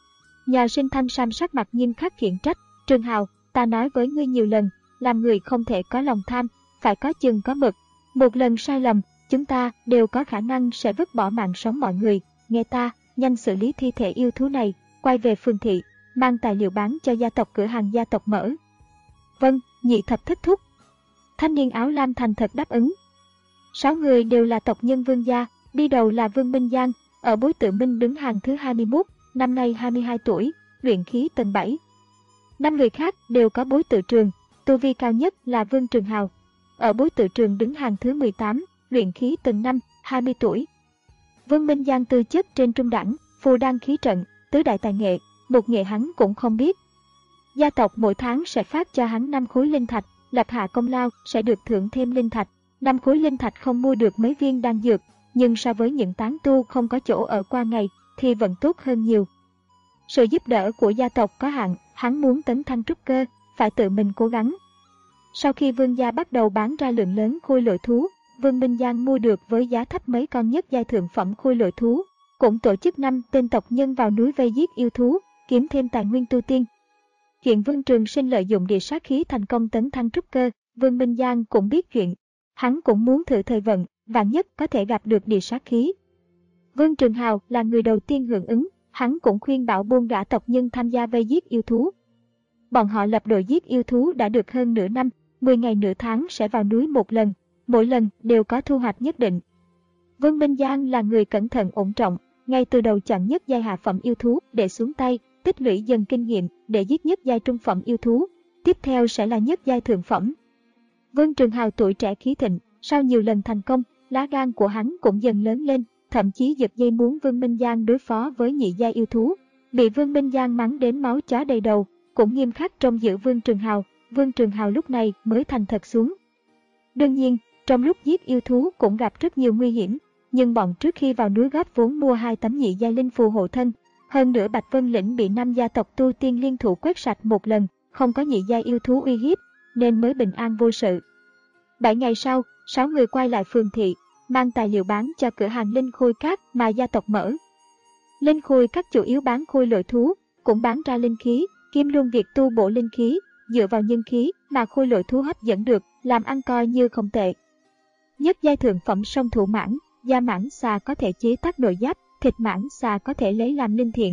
Nho sinh thanh sam sắc mặt nghiêm khắc khiển trách, Trường Hào, ta nói với ngươi nhiều lần, làm người không thể có lòng tham, phải có chừng có mực. Một lần sai lầm, chúng ta đều có khả năng sẽ vứt bỏ mạng sống mọi người. Nghe ta, nhanh xử lý thi thể yêu thú này, quay về phường thị, mang tài liệu bán cho gia tộc cửa hàng gia tộc mở. Vâng, nhị thập thất thúc. Thanh niên áo lam thành thật đáp ứng. Sáu người đều là tộc nhân Vương gia, đi đầu là Vương Minh Giang, ở bối tự Minh đứng hàng thứ hai mươi mốt, năm nay hai mươi hai tuổi, luyện khí tầng bảy. Năm người khác đều có bối tự Trường, tu vi cao nhất là Vương Trường Hào. Ở bối tự Trường đứng hàng thứ mười tám, luyện khí tầng năm, hai mươi tuổi. Vương Minh Giang tư chất trên trung đẳng, phù đan khí trận, tứ đại tài nghệ, một nghệ hắn cũng không biết. Gia tộc mỗi tháng sẽ phát cho hắn năm khối linh thạch, lập hạ công lao sẽ được thưởng thêm linh thạch. năm khối linh thạch không mua được mấy viên đan dược, nhưng so với những tán tu không có chỗ ở qua ngày thì vẫn tốt hơn nhiều. Sự giúp đỡ của gia tộc có hạn, hắn muốn tấn thăng trúc cơ, phải tự mình cố gắng. Sau khi Vương gia bắt đầu bán ra lượng lớn khôi lỗi thú, Vương Minh Giang mua được với giá thấp mấy con nhất giai thượng phẩm khôi lỗi thú, cũng tổ chức năm tên tộc nhân vào núi vây giết yêu thú, kiếm thêm tài nguyên tu tiên. Hiện Vương Trường Sinh lợi dụng địa sát khí thành công tấn thăng trúc cơ, Vương Minh Giang cũng biết chuyện, hắn cũng muốn thử thời vận, vạn nhất có thể gặp được địa sát khí. Vương Trường Hào là người đầu tiên hưởng ứng, hắn cũng khuyên bảo buông gã tộc nhân tham gia vây giết yêu thú. Bọn họ lập đội giết yêu thú đã được hơn nửa năm, mười ngày nửa tháng sẽ vào núi một lần, mỗi lần đều có thu hoạch nhất định. Vương Minh Giang là người cẩn thận ổn trọng, ngay từ đầu chọn nhất giai hạ phẩm yêu thú để xuống tay, tích lũy dần kinh nghiệm để giết nhất giai trung phẩm yêu thú, tiếp theo sẽ là nhất giai thượng phẩm. Vương Trường Hào tuổi trẻ khí thịnh, sau nhiều lần thành công, lá gan của hắn cũng dần lớn lên, thậm chí giật dây muốn Vương Minh Giang đối phó với nhị giai yêu thú. Bị Vương Minh Giang mắng đến máu chó đầy đầu, cũng nghiêm khắc trông giữ Vương Trường Hào, Vương Trường Hào lúc này mới thành thật xuống. Đương nhiên, trong lúc giết yêu thú cũng gặp rất nhiều nguy hiểm, nhưng bọn trước khi vào núi góp vốn mua hai tấm nhị giai linh phù hộ thân. Hơn nữa Bạch Vân Lĩnh bị năm gia tộc tu tiên liên thủ quét sạch một lần, không có nhị giai yêu thú uy hiếp, nên mới bình an vô sự. Bảy ngày sau, sáu người quay lại phường thị, mang tài liệu bán cho cửa hàng linh khôi cát mà gia tộc mở. Linh khôi cát chủ yếu bán khôi lỗi thú, cũng bán ra linh khí, kiêm luôn việc tu bổ linh khí, dựa vào nhân khí mà khôi lỗi thú hấp dẫn được, làm ăn coi như không tệ. Nhất giai thượng phẩm song thủ mãng, da mãng xà có thể chế tác nội giáp, thịt mãng xà có thể lấy làm linh thiện.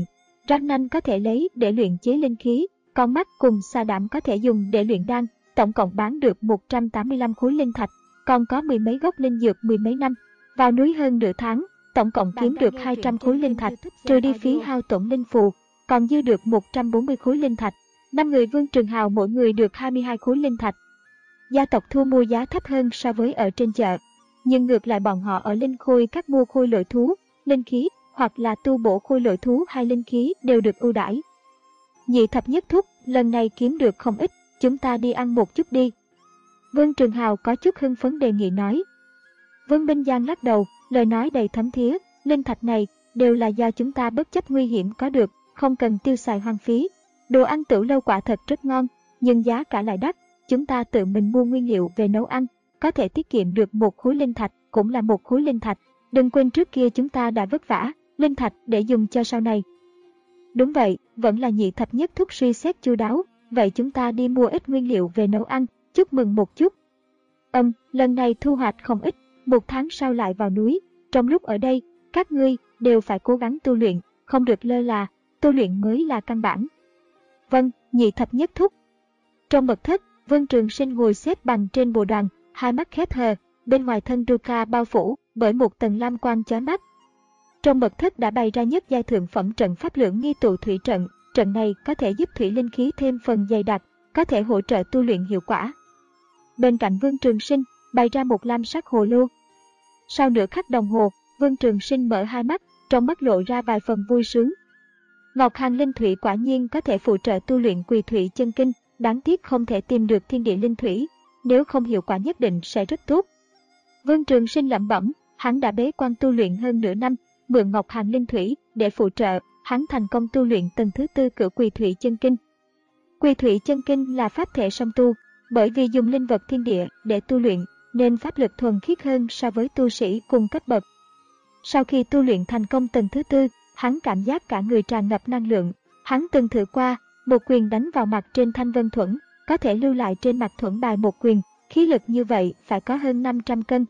Răng nanh có thể lấy để luyện chế linh khí, con mắt cùng xà đảm có thể dùng để luyện đan, tổng cộng bán được một trăm tám mươi lăm khối linh thạch, còn có mười mấy gốc linh dược mười mấy năm. Vào núi hơn nửa tháng, tổng cộng kiếm được hai trăm khối linh thạch, trừ đi phí hao tổn linh phù, còn dư được một trăm bốn mươi khối linh thạch. Năm người Vương Trường Hào mỗi người được hai mươi hai khối linh thạch. Gia tộc thu mua giá thấp hơn so với ở trên chợ, nhưng ngược lại bọn họ ở Linh Khôi các mua khôi lỗi thú, linh khí hoặc là tu bổ khôi lỗi thú hay linh khí đều được ưu đãi. Nhị thập nhất thúc, lần này kiếm được không ít, chúng ta đi ăn một chút đi. Vương Trường Hào có chút hưng phấn đề nghị nói. Vương Minh Giang lắc đầu, lời nói đầy thấm thía, linh thạch này đều là do chúng ta bất chấp nguy hiểm có được, không cần tiêu xài hoang phí. Đồ ăn Tửu Lâu quả thật rất ngon, nhưng giá cả lại đắt, chúng ta tự mình mua nguyên liệu về nấu ăn, có thể tiết kiệm được một khối linh thạch, cũng là một khối linh thạch. Đừng quên trước kia chúng ta đã vất vả, linh thạch để dùng cho sau này. Đúng vậy, vẫn là nhị thập nhất thúc suy xét chu đáo, vậy chúng ta đi mua ít nguyên liệu về nấu ăn, chúc mừng một chút. Ừm, lần này thu hoạch không ít, một tháng sau lại vào núi, trong lúc ở đây, các ngươi đều phải cố gắng tu luyện, không được lơ là, tu luyện mới là căn bản. Vâng, nhị thập nhất thúc. Trong mật thất, Vương Trường Sinh ngồi xếp bằng trên bồ đoàn, hai mắt khép hờ, bên ngoài thân Ruka bao phủ bởi một tầng lam quang chói mắt. Trong mật thất đã bày ra nhất giai thượng phẩm trận pháp lưỡng nghi tụ thủy trận, trận này có thể giúp thủy linh khí thêm phần dày đặc, có thể hỗ trợ tu luyện hiệu quả. Bên cạnh Vương Trường Sinh, bày ra một lam sắc hồ lô. Sau nửa khắc đồng hồ, Vương Trường Sinh mở hai mắt, trong mắt lộ ra vài phần vui sướng. Ngọc Hàn Linh Thủy quả nhiên có thể phụ trợ tu luyện Quỳ Thủy Chân Kinh, đáng tiếc không thể tìm được thiên địa linh thủy, nếu không hiệu quả nhất định sẽ rất tốt. Vương Trường Sinh lẩm bẩm, hắn đã bế quan tu luyện hơn nửa năm, mượn Ngọc Hàn Linh Thủy để phụ trợ, hắn thành công tu luyện tầng thứ tư của Quỳ Thủy Chân Kinh. Quỳ Thủy Chân Kinh là pháp thể song tu, bởi vì dùng linh vật thiên địa để tu luyện, nên pháp lực thuần khiết hơn so với tu sĩ cùng cấp bậc. Sau khi tu luyện thành công tầng thứ tư, hắn cảm giác cả người tràn ngập năng lượng. Hắn từng thử qua, một quyền đánh vào mặt trên thanh vân thuẫn, có thể lưu lại trên mặt thuẫn bài một quyền, khí lực như vậy phải có hơn năm trăm cân.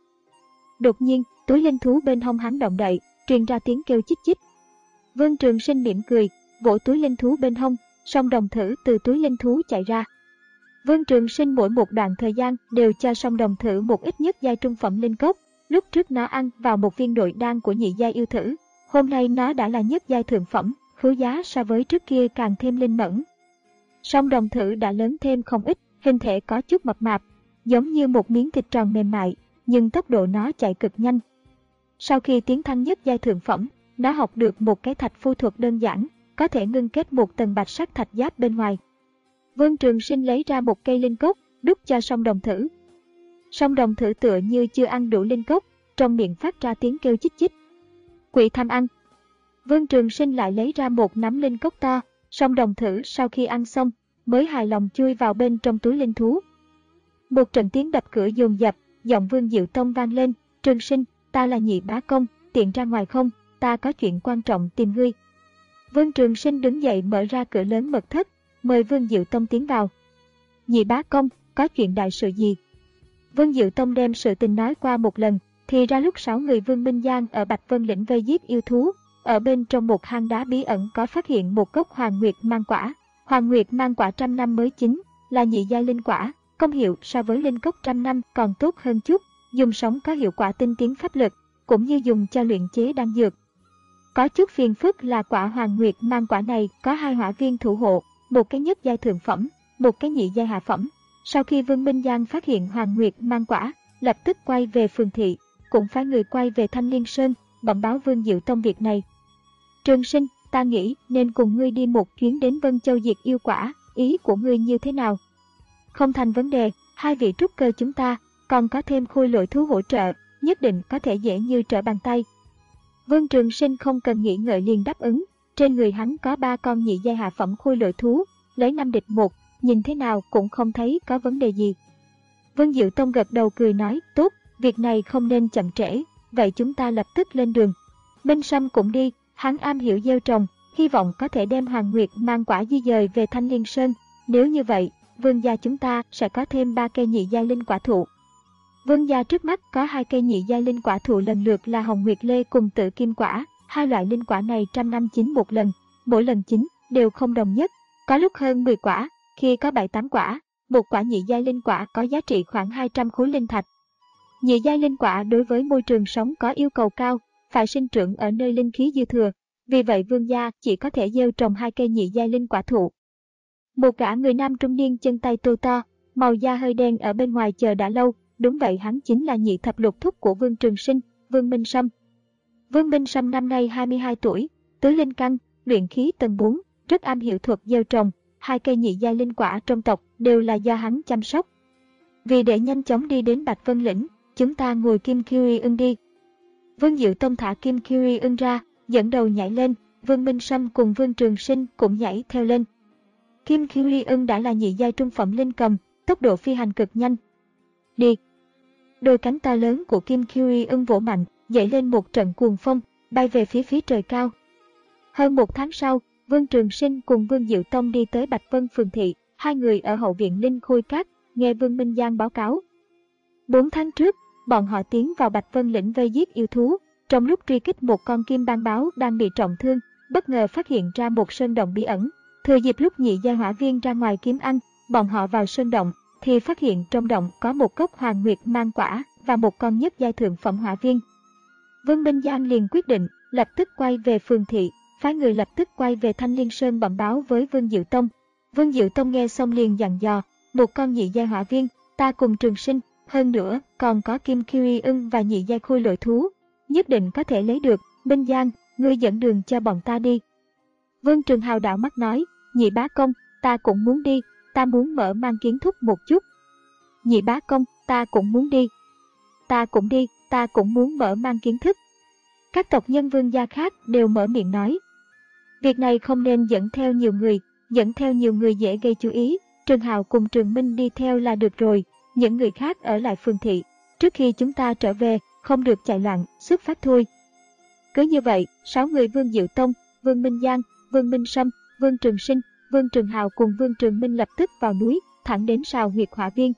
Đột nhiên, túi linh thú bên hông hắn động đậy, truyền ra tiếng kêu chích chích. Vương Trường Sinh mỉm cười, vỗ túi linh thú bên hông, song đồng thử từ túi linh thú chạy ra. Vương Trường Sinh mỗi một đoạn thời gian đều cho song đồng thử một ít nhất giai trung phẩm linh cốc. Lúc trước nó ăn vào một viên nội đan của nhị giai yêu thử, hôm nay nó đã là nhất giai thượng phẩm, khứu giá so với trước kia càng thêm linh mẫn. Song đồng thử đã lớn thêm không ít, hình thể có chút mập mạp, giống như một miếng thịt tròn mềm mại, nhưng tốc độ nó chạy cực nhanh. Sau khi tiến thăng nhất giai thượng phẩm, nó học được một cái thạch phu thuật đơn giản, có thể ngưng kết một tầng bạch sắc thạch giáp bên ngoài. Vương Trường Sinh lấy ra một cây linh cốc, đút cho song đồng thử. Song đồng thử tựa như chưa ăn đủ linh cốc, trong miệng phát ra tiếng kêu chích chích. Quỷ tham ăn. Vương Trường Sinh lại lấy ra một nắm linh cốc to, song đồng thử sau khi ăn xong, mới hài lòng chui vào bên trong túi linh thú. Một trận tiếng đập cửa dồn dập, giọng Vương Diệu Tông vang lên, Trường Sinh, ta là nhị bá công, tiện ra ngoài không, ta có chuyện quan trọng tìm ngươi. Vương Trường Sinh đứng dậy mở ra cửa lớn mật thất, mời Vương Diệu Tông tiến vào. Nhị bá công, có chuyện đại sự gì? Vương Diệu Tông đem sự tình nói qua một lần, thì ra lúc sáu người Vương Minh Giang ở Bạch Vân Lĩnh vây giết yêu thú, ở bên trong một hang đá bí ẩn có phát hiện một gốc Hoàng Nguyệt mang quả. Hoàng Nguyệt mang quả trăm năm mới chín, là nhị giai linh quả, công hiệu so với linh cốc trăm năm còn tốt hơn chút, dùng sống có hiệu quả tinh tiến pháp lực, cũng như dùng cho luyện chế đan dược. Có chút phiền phức là quả Hoàng Nguyệt mang quả này có hai hỏa viên thủ hộ, một cái nhất giai thượng phẩm, một cái nhị giai hạ phẩm. Sau khi Vương Minh Giang phát hiện Hoàng Nguyệt mang quả, lập tức quay về phường thị, cũng phái người quay về Thanh Liên Sơn, bẩm báo Vương Diệu Tông việc này. Trường Sinh, ta nghĩ nên cùng ngươi đi một chuyến đến Vân Châu diệt yêu quả, ý của ngươi như thế nào? Không thành vấn đề, hai vị trúc cơ chúng ta, còn có thêm khôi lỗi thú hỗ trợ, nhất định có thể dễ như trở bàn tay. Vương Trường Sinh không cần nghĩ ngợi liền đáp ứng, trên người hắn có ba con nhị giai hạ phẩm khôi lỗi thú, lấy năm địch một, nhìn thế nào cũng không thấy có vấn đề gì. Vương Diệu Tông gật đầu cười nói, tốt, việc này không nên chậm trễ, vậy chúng ta lập tức lên đường. Minh Sâm cũng đi, hắn am hiểu gieo trồng, hy vọng có thể đem Hoàng Nguyệt mang quả di dời về Thanh Liên Sơn. Nếu như vậy, Vương gia chúng ta sẽ có thêm ba cây nhị giai linh quả thụ. Vương gia trước mắt có hai cây nhị giai linh quả thụ lần lượt là Hồng Nguyệt Lê cùng Tự Kim Quả, hai loại linh quả này trăm năm chín một lần, mỗi lần chín đều không đồng nhất, có lúc hơn mười quả, khi có bảy tám quả. Một quả nhị giai linh quả có giá trị khoảng hai trăm khối linh thạch. Nhị giai linh quả đối với môi trường sống có yêu cầu cao, phải sinh trưởng ở nơi linh khí dư thừa. Vì vậy vương gia chỉ có thể gieo trồng hai cây nhị giai linh quả thụ. Một gã người nam trung niên chân tay tô to, màu da hơi đen ở bên ngoài chờ đã lâu. Đúng vậy, hắn chính là nhị thập lục thúc của Vương Trường Sinh, Vương Minh Sâm. Vương Minh Sâm năm nay hai mươi hai tuổi, tứ linh căn, luyện khí tầng bốn, rất am hiểu thuật gieo trồng. Hai cây nhị giai linh quả trong tộc đều là do hắn chăm sóc. Vì để nhanh chóng đi đến Bạch Vân Lĩnh, chúng ta ngồi Kim Kyrie ưng đi. Vương Diệu Tông thả Kim Kyrie ưng ra, dẫn đầu nhảy lên, Vương Minh Sâm cùng Vương Trường Sinh cũng nhảy theo lên. Kim Kyrie ưng đã là nhị giai trung phẩm linh cầm, tốc độ phi hành cực nhanh. Đi! Đôi cánh to lớn của Kim Kyrie ưng vỗ mạnh, dậy lên một trận cuồng phong, bay về phía phía trời cao. Hơn một tháng sau, Vương Trường Sinh cùng Vương Diệu Tông đi tới Bạch Vân Phường Thị, hai người ở hậu viện Linh Khôi Các, nghe Vương Minh Giang báo cáo. Bốn tháng trước, bọn họ tiến vào Bạch Vân Lĩnh vây giết yêu thú, trong lúc truy kích một con kim ban báo đang bị trọng thương, bất ngờ phát hiện ra một sơn động bí ẩn. Thừa dịp lúc nhị giai hỏa viên ra ngoài kiếm ăn, bọn họ vào sơn động, thì phát hiện trong động có một cốc hoàng nguyệt mang quả và một con nhất giai thượng phẩm hỏa viên. Vương Minh Giang liền quyết định, lập tức quay về Phường Thị, phái người lập tức quay về Thanh Liên Sơn bẩm báo với Vương Diệu Tông. Vương Diệu Tông nghe xong liền dặn dò, một con nhị giai hỏa viên, ta cùng Trường Sinh, hơn nữa còn có Kim Kyrie ưng và nhị giai khôi lỗi thú, nhất định có thể lấy được. Minh Giang, ngươi dẫn đường cho bọn ta đi. Vương Trường Hào đảo mắt nói, nhị bá công, ta cũng muốn đi, ta muốn mở mang kiến thức một chút. Nhị bá công, ta cũng muốn đi. Ta cũng đi, ta cũng muốn mở mang kiến thức. Các tộc nhân Vương gia khác đều mở miệng nói. Việc này không nên dẫn theo nhiều người, dẫn theo nhiều người dễ gây chú ý. Trường Hào cùng Trường Minh đi theo là được rồi, những người khác ở lại Phường Thị. Trước khi chúng ta trở về, không được chạy loạn, xuất phát thôi. Cứ như vậy, sáu người Vương Diệu Tông, Vương Minh Giang, Vương Minh Sâm, Vương Trường Sinh, Vương Trường Hào cùng Vương Trường Minh lập tức vào núi, thẳng đến sào huyệt hỏa viên.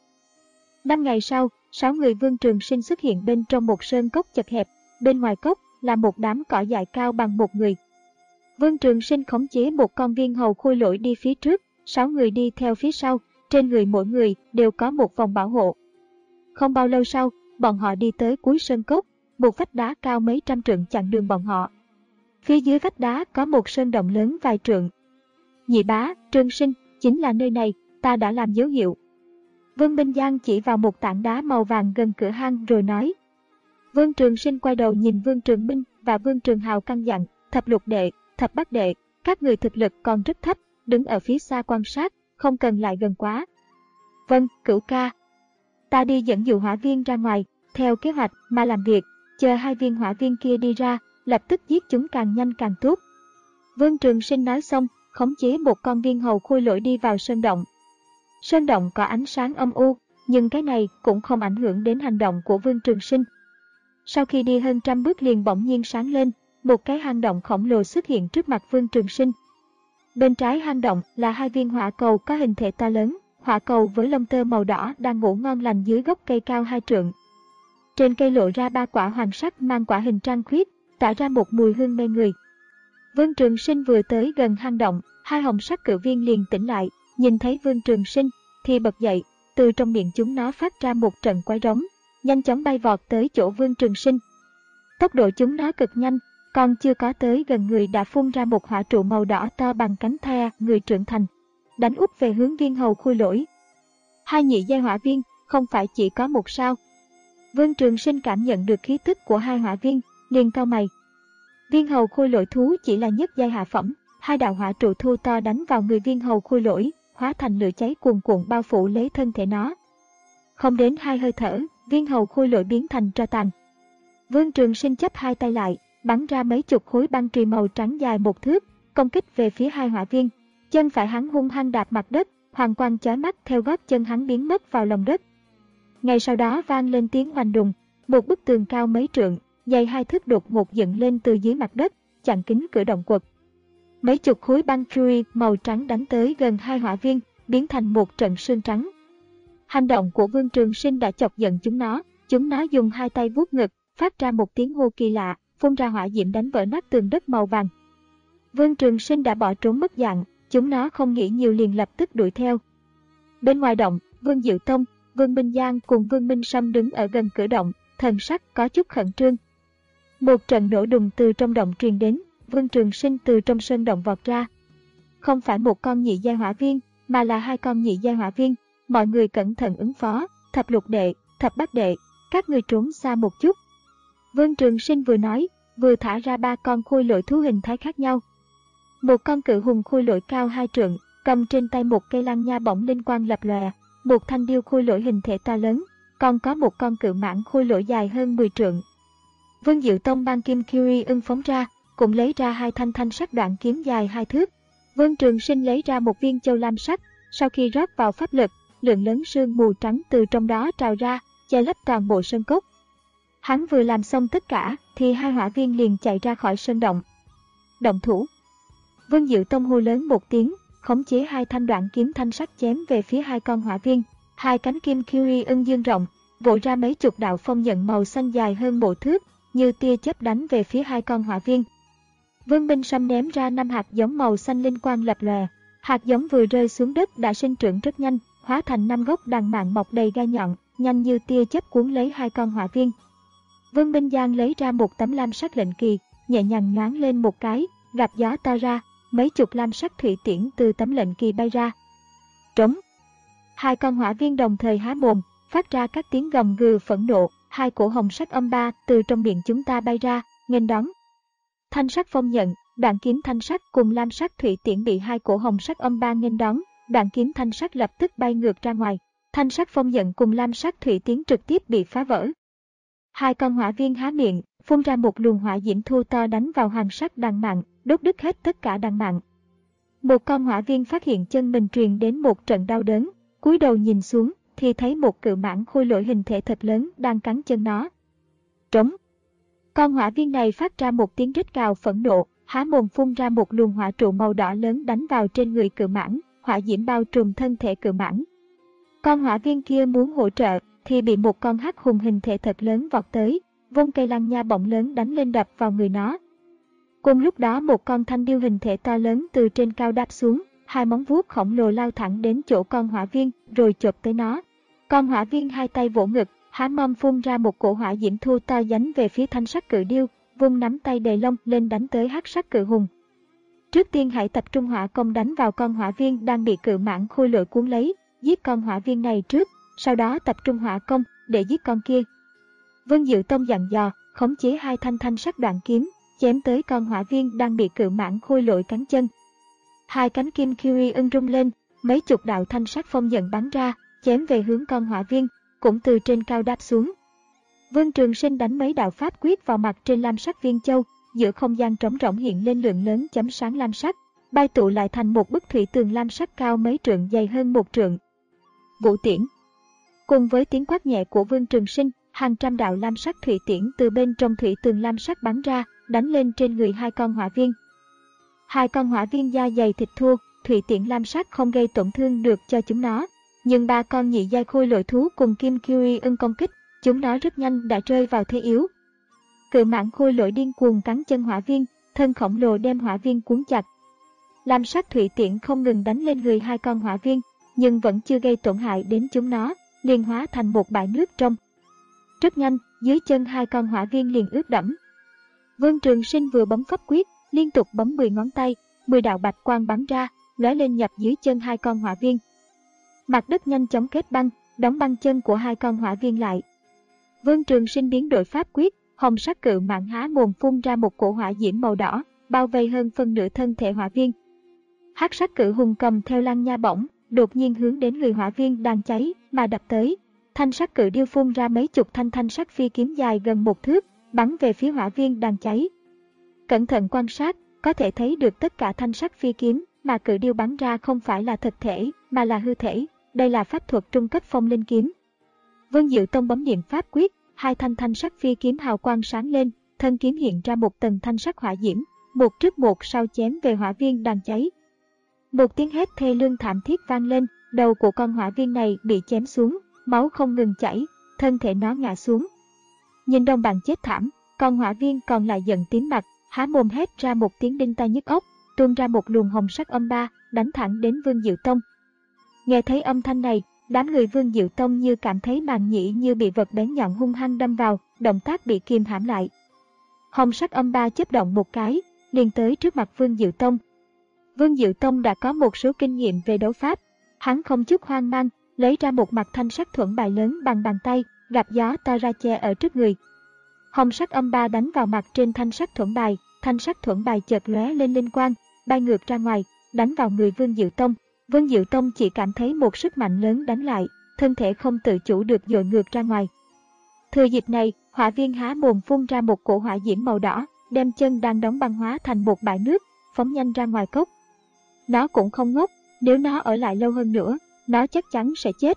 Năm ngày sau, sáu người Vương Trường Sinh xuất hiện bên trong một sơn cốc chật hẹp, bên ngoài cốc là một đám cỏ dại cao bằng một người. Vương Trường Sinh khống chế một con viên hầu khôi lỗi đi phía trước, sáu người đi theo phía sau, trên người mỗi người đều có một vòng bảo hộ. Không bao lâu sau, bọn họ đi tới cuối sơn cốc, một vách đá cao mấy trăm trượng chặn đường bọn họ. Phía dưới vách đá có một sơn động lớn vài trượng. Nhị bá, Trường Sinh, chính là nơi này, ta đã làm dấu hiệu. Vương Minh Giang chỉ vào một tảng đá màu vàng gần cửa hang rồi nói. Vương Trường Sinh quay đầu nhìn Vương Trường Minh và Vương Trường Hào căn dặn, thập lục đệ, thập bát đệ, các người thực lực còn rất thấp, đứng ở phía xa quan sát, không cần lại gần quá. Vâng, cửu ca. Ta đi dẫn dụ hỏa viên ra ngoài, theo kế hoạch mà làm việc, chờ hai viên hỏa viên kia đi ra, lập tức giết chúng càng nhanh càng tốt. Vương Trường Sinh nói xong, khống chế một con viên hầu khôi lỗi đi vào sơn động. Sơn động có ánh sáng âm u, nhưng cái này cũng không ảnh hưởng đến hành động của Vương Trường Sinh. Sau khi đi hơn trăm bước liền bỗng nhiên sáng lên, một cái hang động khổng lồ xuất hiện trước mặt Vương Trường Sinh. Bên trái hang động là hai viên hỏa cầu có hình thể to lớn, hỏa cầu với lông tơ màu đỏ đang ngủ ngon lành dưới gốc cây cao hai trượng. Trên cây lộ ra ba quả hoàng sắc mang quả hình trăng khuyết, tỏa ra một mùi hương mê người. Vương Trường Sinh vừa tới gần hang động, hai hồng sắc cự viên liền tỉnh lại, nhìn thấy Vương Trường Sinh thì bật dậy, từ trong miệng chúng nó phát ra một trận quái rống, nhanh chóng bay vọt tới chỗ Vương Trường Sinh. Tốc độ chúng nó cực nhanh, còn chưa có tới gần người đã phun ra một hỏa trụ màu đỏ to bằng cánh the người trưởng thành, đánh úp về hướng viên hầu khôi lỗi. Hai nhị giai hỏa viên, không phải chỉ có một sao. Vương Trường Sinh cảm nhận được khí tức của hai hỏa viên, liền cau mày. Viên hầu khôi lỗi thú chỉ là nhất giai hạ phẩm, hai đạo hỏa trụ thô to đánh vào người viên hầu khôi lỗi, hóa thành lửa cháy cuồn cuộn bao phủ lấy thân thể nó. Không đến hai hơi thở, viên hầu khôi lỗi biến thành tro tàn. Vương Trường Sinh chắp hai tay lại, bắn ra mấy chục khối băng chùy màu trắng dài một thước, công kích về phía hai hỏa viên. Chân phải hắn hung hăng đạp mặt đất, hoàng quang chói mắt theo gót chân hắn biến mất vào lòng đất. Ngay sau đó vang lên tiếng oanh đùng, một bức tường cao mấy trượng, dày hai thước đột ngột dựng lên từ dưới mặt đất, chặn kín cửa động quật. Mấy chục khối băng chùy màu trắng đánh tới gần hai hỏa viên, biến thành một trận sương trắng. Hành động của Vương Trường Sinh đã chọc giận chúng nó, chúng nó dùng hai tay vuốt ngực, phát ra một tiếng hô kỳ lạ, phun ra hỏa diễm đánh vỡ nát tường đất màu vàng. Vương Trường Sinh đã bỏ trốn mất dạng, chúng nó không nghĩ nhiều liền lập tức đuổi theo. Bên ngoài động, Vương Diệu Tông, Vương Minh Giang cùng Vương Minh Sâm đứng ở gần cửa động, thần sắc có chút khẩn trương. Một trận nổ đùng từ trong động truyền đến, Vương Trường Sinh từ trong sơn động vọt ra. Không phải một con nhị giai hỏa viên, mà là hai con nhị giai hỏa viên. Mọi người cẩn thận ứng phó, thập lục đệ, thập bát đệ, các người trốn xa một chút. Vương Trường Sinh vừa nói, vừa thả ra ba con khôi lỗi thú hình thái khác nhau. Một con cự hùng khôi lỗi cao hai trượng, cầm trên tay một cây lăng nha bổng linh quang lập lòe, một thanh điêu khôi lỗi hình thể to lớn, còn có một con cự mãng khôi lỗi dài hơn mười trượng. Vương Diệu Tông mang kim Curie ưng phóng ra, cũng lấy ra hai thanh thanh sắc đoạn kiếm dài hai thước. Vương Trường Sinh lấy ra một viên châu lam sắc, sau khi rót vào pháp lực, lượng lớn sương mù trắng từ trong đó trào ra, che lấp toàn bộ sơn cốc. Hắn vừa làm xong tất cả, thì hai hỏa viên liền chạy ra khỏi sơn động. Động thủ! Vương Diệu Tông hô lớn một tiếng, khống chế hai thanh đoạn kiếm thanh sắc chém về phía hai con hỏa viên. Hai cánh kim Curie ưng dương rộng, vỗ ra mấy chục đạo phong nhận màu xanh dài hơn một thước, như tia chớp đánh về phía hai con hỏa viên. Vương Minh Sâm ném ra năm hạt giống màu xanh linh quang lập lòe. Hạt giống vừa rơi xuống đất đã sinh trưởng rất nhanh, hóa thành năm gốc đằng mạn mọc đầy gai nhọn, nhanh như tia chớp cuốn lấy hai con hỏa viên. Vương Minh Giang lấy ra một tấm lam sắc lệnh kỳ, nhẹ nhàng nhoáng lên một cái, gặp gió to ra, mấy chục lam sắc thủy tiễn từ tấm lệnh kỳ bay ra. Trống! Hai con hỏa viên đồng thời há mồm, phát ra các tiếng gầm gừ phẫn nộ, hai cổ hồng sắc âm ba từ trong miệng chúng ta bay ra, nghênh đón. Thanh sắc phong nhận, đoạn kiếm thanh sắc cùng lam sắc thủy tiễn bị hai cổ hồng sắc âm ba nghênh đón, đoạn kiếm thanh sắc lập tức bay ngược ra ngoài, thanh sắc phong nhận cùng lam sắc thủy tiễn trực tiếp bị phá vỡ. Hai con hỏa viên há miệng, phun ra một luồng hỏa diễm thô to đánh vào hoàng sắc đằng mạn, đốt đứt hết tất cả đằng mạn. Một con hỏa viên phát hiện chân mình truyền đến một trận đau đớn, cúi đầu nhìn xuống thì thấy một cự mãng khôi lỗi hình thể thật lớn đang cắn chân nó. Trống! Con hỏa viên này phát ra một tiếng rít gào phẫn nộ, há mồm phun ra một luồng hỏa trụ màu đỏ lớn đánh vào trên người cự mãng, hỏa diễm bao trùm thân thể cự mãng. Con hỏa viên kia muốn hỗ trợ thì bị một con hắc hùng hình thể thật lớn vọt tới, vung cây lăng nha bổng lớn đánh lên đập vào người nó. Cùng lúc đó một con thanh điêu hình thể to lớn từ trên cao đáp xuống, hai móng vuốt khổng lồ lao thẳng đến chỗ con hỏa viên rồi chộp tới nó. Con hỏa viên hai tay vỗ ngực, há mồm phun ra một cổ hỏa diễm thô to đánh về phía thanh sắc cự điêu, vung nắm tay đầy lông lên đánh tới hắc sắc cự hùng. Trước tiên hãy tập trung hỏa công đánh vào con hỏa viên đang bị cự mãng khôi lỗi cuốn lấy, giết con hỏa viên này trước, sau đó tập trung hỏa công để giết con kia. Vương Diệu Tông dặn dò, khống chế hai thanh thanh sắc đoạn kiếm, chém tới con hỏa viên đang bị cự mãng khôi lỗi cắn chân. Hai cánh kim Curie ưng rung lên, mấy chục đạo thanh sắc phong nhận bắn ra, chém về hướng con hỏa viên, cũng từ trên cao đáp xuống. Vương Trường Sinh đánh mấy đạo pháp quyết vào mặt trên lam sắc viên châu, giữa không gian trống rỗng hiện lên lượng lớn chấm sáng lam sắc, bay tụ lại thành một bức thủy tường lam sắc cao mấy trượng dày hơn một trượng. Vũ tiễn! Cùng với tiếng quát nhẹ của Vương Trường Sinh, hàng trăm đạo lam sắc thủy tiễn từ bên trong thủy tường lam sắc bắn ra, đánh lên trên người hai con hỏa viên. Hai con hỏa viên da dày thịt thô, thủy tiễn lam sắc không gây tổn thương được cho chúng nó, nhưng ba con nhị giai khôi lỗi thú cùng kim Curie ưng công kích, chúng nó rất nhanh đã rơi vào thế yếu. Cự mãng khôi lỗi điên cuồng cắn chân hỏa viên, thân khổng lồ đem hỏa viên cuốn chặt. Lam sắc thủy tiễn không ngừng đánh lên người hai con hỏa viên, nhưng vẫn chưa gây tổn hại đến chúng nó, liền hóa thành một bãi nước trong. Rất nhanh, dưới chân hai con hỏa viên liền ướt đẫm. Vương Trường Sinh vừa bấm pháp quyết, liên tục bấm mười ngón tay, mười đạo bạch quang bắn ra, lóe lên nhập dưới chân hai con hỏa viên. Mặt đất nhanh chóng kết băng, đóng băng chân của hai con hỏa viên lại. Vương Trường Sinh biến đổi pháp quyết, hồng sắc cự mãng há mồm phun ra một cổ hỏa diễm màu đỏ, bao vây hơn phân nửa thân thể hỏa viên. Hắc sắc cự hùng cầm theo lăng nha bổng, đột nhiên hướng đến người hỏa viên đang cháy mà đập tới. Thanh sắc cự điêu phun ra mấy chục thanh thanh sắc phi kiếm dài gần một thước, bắn về phía hỏa viên đang cháy. Cẩn thận quan sát, có thể thấy được tất cả thanh sắc phi kiếm mà cự điêu bắn ra không phải là thực thể, mà là hư thể. Đây là pháp thuật trung cấp phong linh kiếm. Vương Diệu Tông bấm niệm pháp quyết, hai thanh thanh sắc phi kiếm hào quang sáng lên, thân kiếm hiện ra một tầng thanh sắc hỏa diễm, một trước một sau chém về hỏa viên đang cháy. Một tiếng hét thê lương thảm thiết vang lên, đầu của con hỏa viên này bị chém xuống, máu không ngừng chảy, thân thể nó ngã xuống. Nhìn đồng bạn chết thảm, con hỏa viên còn lại giận tím mặt, há mồm hét ra một tiếng đinh tai nhức óc, tuôn ra một luồng hồng sắc âm ba, đánh thẳng đến Vương Diệu Tông. Nghe thấy âm thanh này, đám người Vương Diệu Tông như cảm thấy màng nhĩ như bị vật bén nhọn hung hăng đâm vào, động tác bị kìm hãm lại. Hồng sắc âm ba chớp động một cái, liền tới trước mặt Vương Diệu Tông. Vương Diệu Tông đã có một số kinh nghiệm về đấu pháp, hắn không chút hoang mang, lấy ra một mặt thanh sắc thuẫn bài lớn bằng bàn tay, gặp gió to ra che ở trước người. Hồng sắc âm ba đánh vào mặt trên thanh sắc thuẫn bài, thanh sắc thuẫn bài chợt lóe lên linh quang, bay ngược ra ngoài, đánh vào người Vương Diệu Tông. Vương Diệu Tông chỉ cảm thấy một sức mạnh lớn đánh lại, thân thể không tự chủ được dội ngược ra ngoài. Thừa dịp này, Hỏa Viên há mồm phun ra một cổ hỏa diễm màu đỏ, đem chân đang đóng băng hóa thành một bãi nước, phóng nhanh ra ngoài cốc. Nó cũng không ngốc, nếu nó ở lại lâu hơn nữa, nó chắc chắn sẽ chết.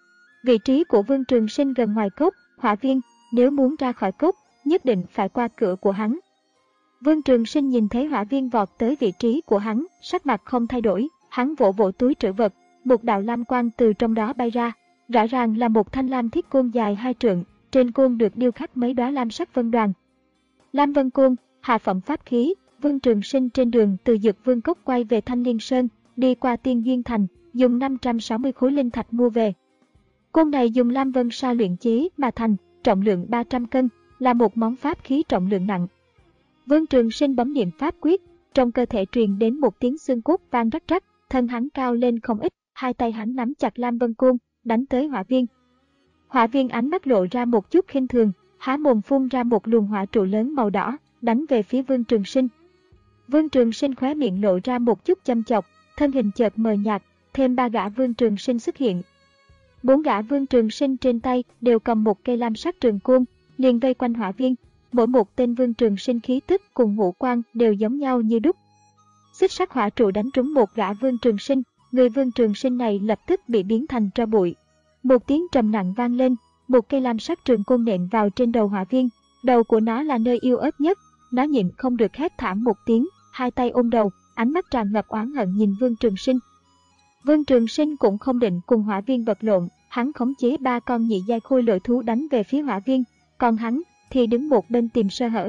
Vị trí của Vương Trường Sinh gần ngoài cốc, Hỏa Viên, nếu muốn ra khỏi cốc, nhất định phải qua cửa của hắn. Vương Trường Sinh nhìn thấy Hỏa Viên vọt tới vị trí của hắn, sắc mặt không thay đổi, hắn vỗ vỗ túi trữ vật, một đạo lam quang từ trong đó bay ra, rõ ràng là một thanh lam thiết côn dài hai trượng, trên côn được điêu khắc mấy đóa lam sắc vân đoàn. Lam vân côn, hạ phẩm pháp khí. Vương Trường Sinh trên đường từ Dược Vương Cốc quay về Thanh Liên Sơn, đi qua Tiên Duyên Thành, dùng năm trăm sáu mươi khối linh thạch mua về. Côn này dùng lam vân sa luyện chế mà thành, trọng lượng ba trăm cân, là một món pháp khí trọng lượng nặng. Vương Trường Sinh bấm niệm pháp quyết, trong cơ thể truyền đến một tiếng xương cốt vang rắc rắc, thân hắn cao lên không ít, hai tay hắn nắm chặt lam vân côn, đánh tới Hỏa Viên. Hỏa Viên ánh mắt lộ ra một chút khinh thường, há mồm phun ra một luồng hỏa trụ lớn màu đỏ, đánh về phía Vương Trường Sinh. Vương Trường Sinh khóe miệng lộ ra một chút châm chọc, thân hình chợt mờ nhạt, thêm ba gã Vương Trường Sinh xuất hiện. Bốn gã Vương Trường Sinh trên tay đều cầm một cây lam sắc trường côn, liền vây quanh Hỏa Viên. Mỗi một tên Vương Trường Sinh khí tức cùng ngũ quan đều giống nhau như đúc. Xích sắc hỏa trụ đánh trúng một gã Vương Trường Sinh, người Vương Trường Sinh này lập tức bị biến thành tro bụi. Một tiếng trầm nặng vang lên, một cây lam sắc trường côn nện vào trên đầu Hỏa Viên, đầu của nó là nơi yếu ớt nhất, nó nhịn không được hét thảm một tiếng, hai tay ôm đầu, ánh mắt tràn ngập oán hận nhìn Vương Trường Sinh. Vương Trường Sinh cũng không định cùng Hỏa Viên vật lộn, hắn khống chế ba con nhị giai khôi lỗi thú đánh về phía Hỏa Viên, còn hắn thì đứng một bên tìm sơ hở.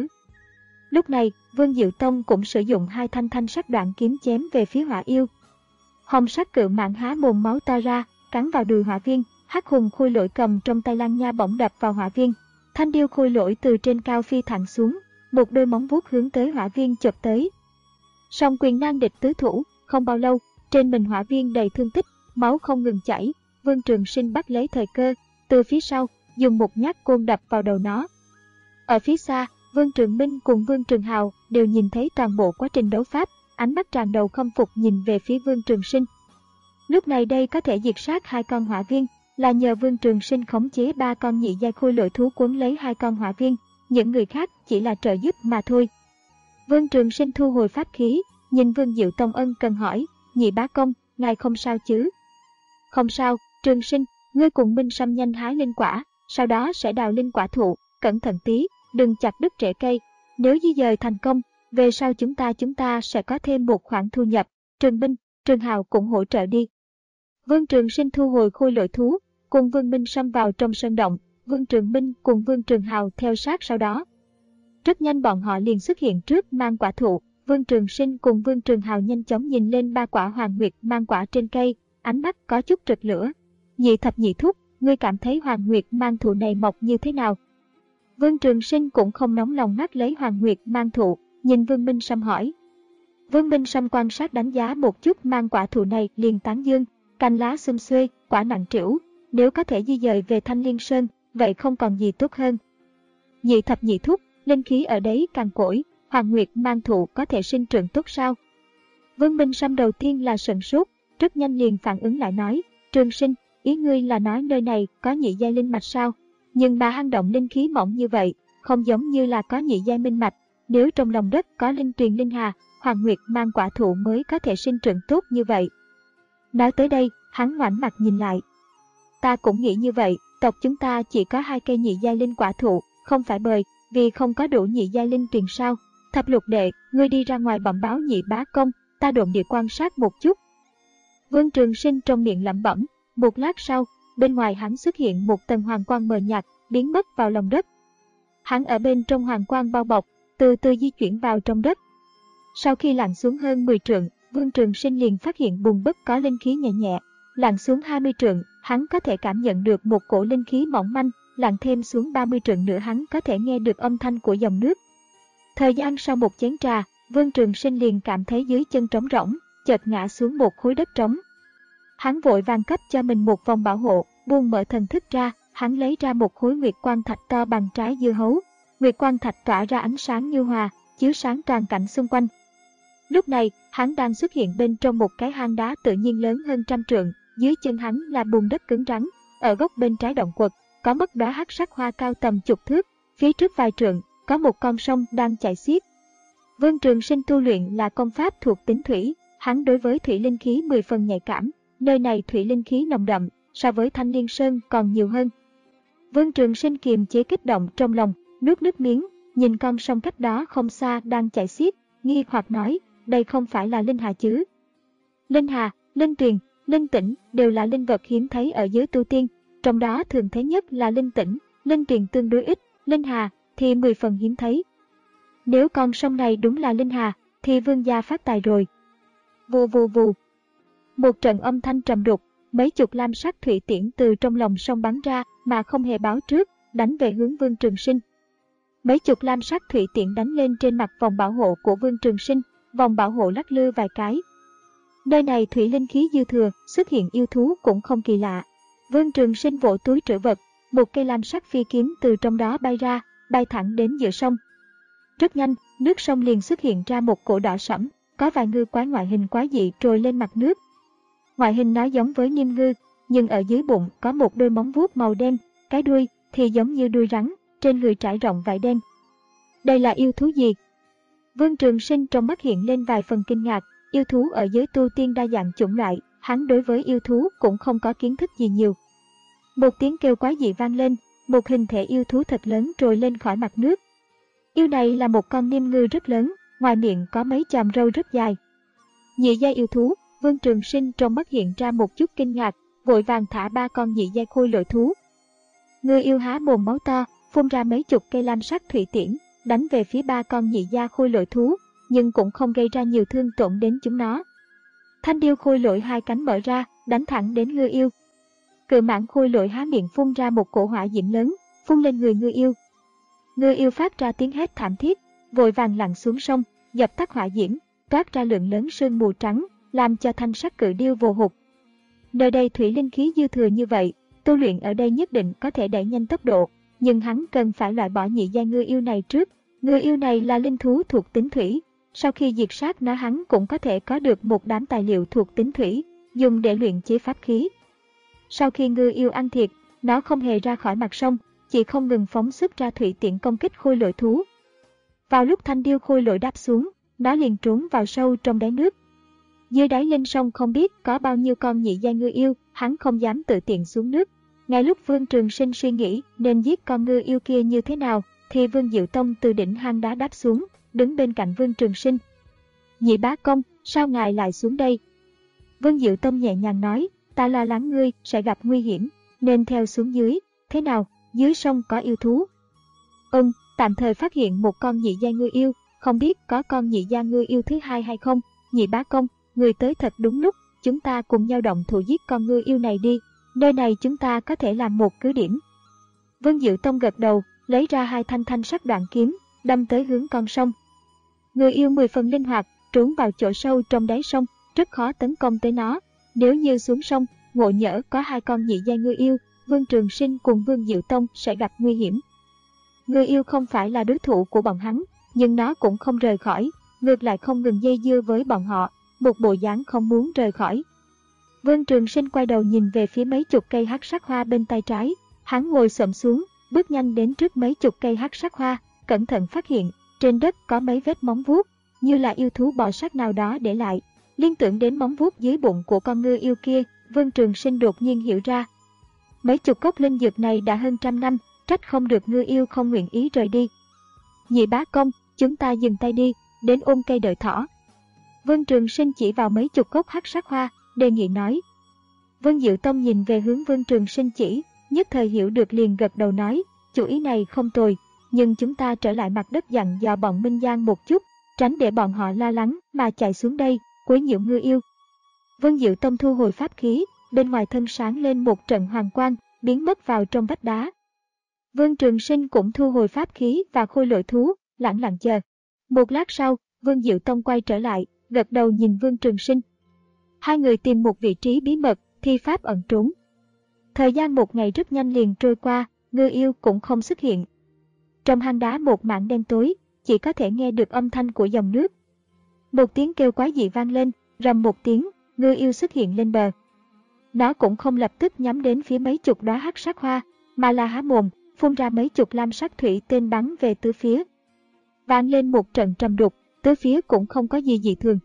Lúc này, Vương Diệu Tông cũng sử dụng hai thanh thanh sắc đoạn kiếm chém về phía Hỏa Yêu. Hồng sắc cự mãng há mồm máu to ra, cắn vào đùi Hỏa Viên, hắc hùng khôi lỗi cầm trong tay Lan Nha bổng đập vào Hỏa Viên. Thanh điêu khôi lỗi từ trên cao phi thẳng xuống, một đôi móng vuốt hướng tới Hỏa Viên chộp tới. Song quyền nan địch tứ thủ, không bao lâu, trên mình Hỏa Viên đầy thương tích, máu không ngừng chảy. Vương Trường Sinh bắt lấy thời cơ, từ phía sau dùng một nhát côn đập vào đầu nó. Ở phía xa, Vương Trường Minh cùng Vương Trường Hào đều nhìn thấy toàn bộ quá trình đấu pháp, ánh mắt tràn đầu khâm phục nhìn về phía Vương Trường Sinh. Lúc này đây có thể diệt sát hai con Hỏa Viên là nhờ Vương Trường Sinh khống chế ba con nhị giai khôi lỗi thú cuốn lấy hai con Hỏa Viên, những người khác chỉ là trợ giúp mà thôi. Vương Trường Sinh thu hồi pháp khí, nhìn Vương Diệu Tông ân cần hỏi, nhị bá công, ngài không sao chứ? Không sao, Trường Sinh, ngươi cùng Minh Sâm nhanh hái linh quả, sau đó sẽ đào linh quả thụ, cẩn thận tí, đừng chặt đứt rễ cây. Nếu di dời thành công, về sau chúng ta chúng ta sẽ có thêm một khoản thu nhập. Trường Minh, Trường Hào cũng hỗ trợ đi. Vương Trường Sinh thu hồi khôi lỗi thú, cùng Vương Minh Sâm vào trong sơn động, Vương Trường Minh cùng Vương Trường Hào theo sát sau đó. Rất nhanh bọn họ liền xuất hiện trước mang quả thụ, Vương Trường Sinh cùng Vương Trường Hào nhanh chóng nhìn lên ba quả hoàng nguyệt mang quả trên cây, ánh mắt có chút rực lửa. Nhị thập nhị thúc, ngươi cảm thấy hoàng nguyệt mang thụ này mọc như thế nào? Vương Trường Sinh cũng không nóng lòng ngắt lấy hoàng nguyệt mang thụ, nhìn Vương Minh Sâm hỏi. Vương Minh Sâm quan sát đánh giá một chút mang quả thụ này liền tán dương, cành lá xum xuê, quả nặng trĩu, nếu có thể di dời về Thanh Liên Sơn, vậy không còn gì tốt hơn. Nhị thập nhị thúc, linh khí ở đấy cằn cỗi, hoàng nguyệt mang thụ có thể sinh trưởng tốt sao? Vương Minh Sâm đầu tiên là sửng sốt, rất nhanh liền phản ứng lại nói, Trường Sinh, ý ngươi là nói nơi này có nhị giai linh mạch sao? Nhưng mà hang động linh khí mỏng như vậy, không giống như là có nhị giai minh mạch, nếu trong lòng đất có linh tuyền linh hà, hoàng nguyệt mang quả thụ mới có thể sinh trưởng tốt như vậy. Nói tới đây, hắn ngoảnh mặt nhìn lại. Ta cũng nghĩ như vậy, tộc chúng ta chỉ có hai cây nhị giai linh quả thụ, không phải bởi vì không có đủ nhị giai linh tuyền sao? Thập lục đệ, ngươi đi ra ngoài bẩm báo nhị bá công, ta độn địa quan sát một chút. Vương Trường Sinh trong miệng lẩm bẩm, một lát sau, bên ngoài hắn xuất hiện một tầng hoàng quang mờ nhạt, biến mất vào lòng đất. Hắn ở bên trong hoàng quang bao bọc, từ từ di chuyển vào trong đất. Sau khi lặn xuống hơn mười trượng, Vương Trường Sinh liền phát hiện bùn đất có linh khí nhẹ nhẹ. Lặn xuống hai mươi trượng, hắn có thể cảm nhận được một cổ linh khí mỏng manh, lặn thêm xuống ba mươi trượng nữa hắn có thể nghe được âm thanh của dòng nước. Thời gian sau một chén trà, Vương Trường Sinh liền cảm thấy dưới chân trống rỗng, chợt ngã xuống một khối đất trống. Hắn vội vàng cấp cho mình một vòng bảo hộ, buông mở thần thức ra, hắn lấy ra một khối nguyệt quang thạch to bằng trái dưa hấu. Nguyệt quang thạch tỏa ra ánh sáng nhu hòa, chiếu sáng toàn cảnh xung quanh. Lúc này, hắn đang xuất hiện bên trong một cái hang đá tự nhiên lớn hơn trăm trượng, dưới chân hắn là bùn đất cứng rắn. Ở góc bên trái động quật, có mất đóa hắc sắc hoa cao tầm chục thước, phía trước vài trượng, có một con sông đang chảy xiết. Vương Trường Sinh tu luyện là công pháp thuộc tính thủy, hắn đối với thủy linh khí mười phần nhạy cảm, nơi này thủy linh khí nồng đậm, so với Thanh Liên Sơn còn nhiều hơn. Vương Trường Sinh kiềm chế kích động trong lòng, nuốt nước miếng, nhìn con sông cách đó không xa đang chảy xiết, nghi hoặc nói, đây không phải là linh hà chứ? Linh hà, linh tuyền, linh tĩnh đều là linh vật hiếm thấy ở giới tu tiên, trong đó thường thấy nhất là linh tĩnh, linh tuyền tương đối ít, linh hà thì mười phần hiếm thấy. Nếu con sông này đúng là linh hà, thì vương gia phát tài rồi. Vù vù vù. Một trận âm thanh trầm đục, mấy chục lam sắc thủy tiễn từ trong lòng sông bắn ra mà không hề báo trước, đánh về hướng Vương Trường Sinh. Mấy chục lam sắc thủy tiễn đánh lên trên mặt vòng bảo hộ của Vương Trường Sinh, vòng bảo hộ lắc lư vài cái. Nơi này thủy linh khí dư thừa, xuất hiện yêu thú cũng không kỳ lạ. Vương Trường Sinh vỗ túi trữ vật, một cây lam sắc phi kiếm từ trong đó bay ra, bay thẳng đến giữa sông. Rất nhanh, nước sông liền xuất hiện ra một cổ đỏ sẫm, có vài ngư quái ngoại hình quái dị trồi lên mặt nước. Ngoại hình nó giống với niêm ngư, nhưng ở dưới bụng có một đôi móng vuốt màu đen, cái đuôi thì giống như đuôi rắn, trên người trải rộng vải đen. Đây là yêu thú gì? Vương Trường Sinh trong mắt hiện lên vài phần kinh ngạc, yêu thú ở giới tu tiên đa dạng chủng loại, hắn đối với yêu thú cũng không có kiến thức gì nhiều. Một tiếng kêu quái dị vang lên, một hình thể yêu thú thật lớn trồi lên khỏi mặt nước. Yêu này là một con niêm ngư rất lớn, ngoài miệng có mấy chòm râu rất dài. Nhị giai yêu thú, Vương Trường Sinh trong mắt hiện ra một chút kinh ngạc, vội vàng thả ba con nhị giai khôi lỗi thú. Ngư yêu há mồm máu to, phun ra mấy chục cây lam sắc thủy tiễn, đánh về phía ba con nhị gia khôi lỗi thú, nhưng cũng không gây ra nhiều thương tổn đến chúng nó. Thanh điêu khôi lỗi hai cánh mở ra, đánh thẳng đến ngư yêu. Cự mãng khôi lỗi há miệng phun ra một cổ hỏa diễm lớn, phun lên người ngư yêu. Ngư yêu phát ra tiếng hét thảm thiết, vội vàng lặn xuống sông, dập tắt hỏa diễm, toát ra lượng lớn sương mù trắng, làm cho thanh sắc cự điêu vồ hụt. Nơi đây thủy linh khí dư thừa như vậy, tu luyện ở đây nhất định có thể đẩy nhanh tốc độ, nhưng hắn cần phải loại bỏ nhị giai ngư yêu này trước. Ngư yêu này là linh thú thuộc tính thủy, sau khi diệt sát nó hắn cũng có thể có được một đám tài liệu thuộc tính thủy, dùng để luyện chế pháp khí. Sau khi ngư yêu ăn thịt, nó không hề ra khỏi mặt sông, chỉ không ngừng phóng xuất ra thủy tiễn công kích khôi lỗi thú. Vào lúc thanh điêu khôi lỗi đáp xuống, nó liền trốn vào sâu trong đáy nước. Dưới đáy linh sông không biết có bao nhiêu con nhị giai ngư yêu, hắn không dám tự tiện xuống nước. Ngay lúc Vương Trường Sinh suy nghĩ nên giết con ngư yêu kia như thế nào, thì Vương Diệu Tông từ đỉnh hang đá đáp xuống, đứng bên cạnh Vương Trường Sinh. Nhị bá công, sao ngài lại xuống đây? Vương Diệu Tông nhẹ nhàng nói, ta lo lắng ngươi sẽ gặp nguy hiểm, nên theo xuống dưới. Thế nào, dưới sông có yêu thú? Ừm, tạm thời phát hiện một con nhị gia ngư yêu, không biết có con nhị gia ngư yêu thứ hai hay không. Nhị bá công, người tới thật đúng lúc, chúng ta cùng nhau động thủ giết con ngư yêu này đi, nơi này chúng ta có thể làm một cứ điểm. Vương Diệu Tông gật đầu, lấy ra hai thanh thanh sắc đoạn kiếm, đâm tới hướng con sông. Ngư yêu mười phần linh hoạt, trốn vào chỗ sâu trong đáy sông, rất khó tấn công tới nó. Nếu như xuống sông, ngộ nhỡ có hai con nhị gia ngư yêu, Vương Trường Sinh cùng Vương Diệu Tông sẽ gặp nguy hiểm. Ngư yêu không phải là đối thủ của bọn hắn, nhưng nó cũng không rời khỏi, ngược lại không ngừng dây dưa với bọn họ, một bộ dáng không muốn rời khỏi. Vương Trường Sinh quay đầu nhìn về phía mấy chục cây hắc sắc hoa bên tay trái, hắn ngồi xổm xuống, bước nhanh đến trước mấy chục cây hắc sắc hoa, cẩn thận phát hiện trên đất có mấy vết móng vuốt, như là yêu thú bò sát nào đó để lại. Liên tưởng đến móng vuốt dưới bụng của con ngư yêu kia, Vương Trường Sinh đột nhiên hiểu ra. Mấy chục cốc linh dược này đã hơn trăm năm, trách không được ngư yêu không nguyện ý rời đi. Nhị bá công, chúng ta dừng tay đi, đến ôm cây đợi thỏ. Vương Trường Sinh chỉ vào mấy chục cốc hắc sắc hoa, đề nghị nói. Vương Diệu Tông nhìn về hướng Vương Trường Sinh chỉ, nhất thời hiểu được liền gật đầu nói, chủ ý này không tồi, nhưng chúng ta trở lại mặt đất dặn dò bọn Minh Giang một chút, tránh để bọn họ lo lắng mà chạy xuống đây, quấy nhiễu ngư yêu. Vân Diệu Tông thu hồi pháp khí, bên ngoài thân sáng lên một trận hoàng quang, biến mất vào trong vách đá. Vương Trường Sinh cũng thu hồi pháp khí và khôi lỗi thú, lặng lặng chờ. Một lát sau, Vương Diệu Tông quay trở lại, gật đầu nhìn Vương Trường Sinh. Hai người tìm một vị trí bí mật, thi pháp ẩn trốn. Thời gian một ngày rất nhanh liền trôi qua, ngư yêu cũng không xuất hiện. Trong hang đá một mảng đen tối, chỉ có thể nghe được âm thanh của dòng nước. Một tiếng kêu quái dị vang lên, rầm một tiếng, ngư yêu xuất hiện lên bờ. Nó cũng không lập tức nhắm đến phía mấy chục đóa hắc sắc hoa, mà là há mồm, phun ra mấy chục lam sắc thủy tên bắn về tứ phía. Vang lên một trận trầm đục, tứ phía cũng không có gì dị thường.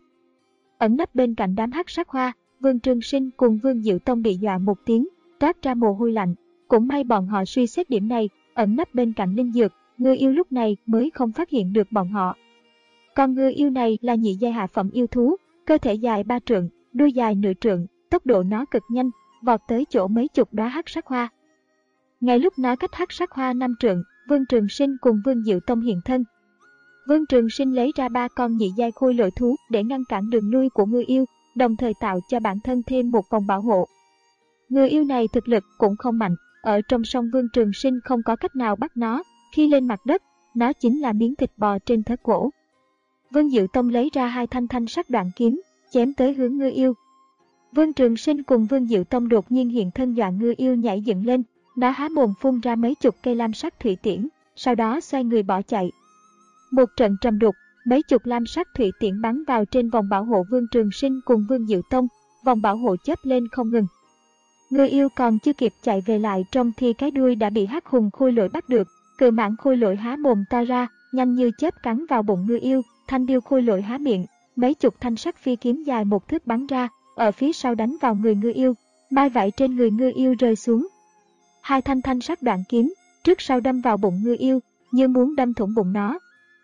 Ẩn nấp bên cạnh đám hắc sắc hoa, Vương Trường Sinh cùng Vương Diệu Tông bị dọa một tiếng, toát ra mồ hôi lạnh. Cũng may bọn họ suy xét điểm này, ẩn nấp bên cạnh linh dược, ngư yêu lúc này mới không phát hiện được bọn họ. Con ngư yêu này là nhị giai hạ phẩm yêu thú, cơ thể dài ba trượng, đuôi dài nửa trượng, tốc độ nó cực nhanh, vọt tới chỗ mấy chục đóa hắc sắc hoa. Ngay lúc nó cách hắc sắc hoa năm trượng, Vương Trường Sinh cùng Vương Diệu Tông hiện thân. Vương Trường Sinh lấy ra ba con nhị giai khôi lỗi thú để ngăn cản đường lui của ngư yêu, đồng thời tạo cho bản thân thêm một vòng bảo hộ. Ngư yêu này thực lực cũng không mạnh, ở trong sông Vương Trường Sinh không có cách nào bắt nó, khi lên mặt đất, nó chính là miếng thịt bò trên thớt gỗ. Vương Diệu Tông lấy ra hai thanh thanh sắc đoạn kiếm, chém tới hướng ngư yêu. Vương Trường Sinh cùng Vương Diệu Tông đột nhiên hiện thân dọa ngư yêu nhảy dựng lên, nó há mồm phun ra mấy chục cây lam sắc thủy tiễn, sau đó xoay người bỏ chạy. Một trận trầm đục, mấy chục lam sắc thủy tiễn bắn vào trên vòng bảo hộ Vương Trường Sinh cùng Vương Diệu Tông, vòng bảo hộ chớp lên không ngừng. Ngư yêu còn chưa kịp chạy về lại trong thì cái đuôi đã bị hắc hùng khôi lỗi bắt được, cự mãng khôi lỗi há mồm to ra, nhanh như chớp cắn vào bụng ngư yêu, thanh điêu khôi lỗi há miệng, mấy chục thanh sắc phi kiếm dài một thước bắn ra, ở phía sau đánh vào người ngư yêu, mai vảy trên người ngư yêu rơi xuống. Hai thanh thanh sắc đoạn kiếm, trước sau đâm vào bụng ngư yêu, như muốn đâm thủng bụng nó.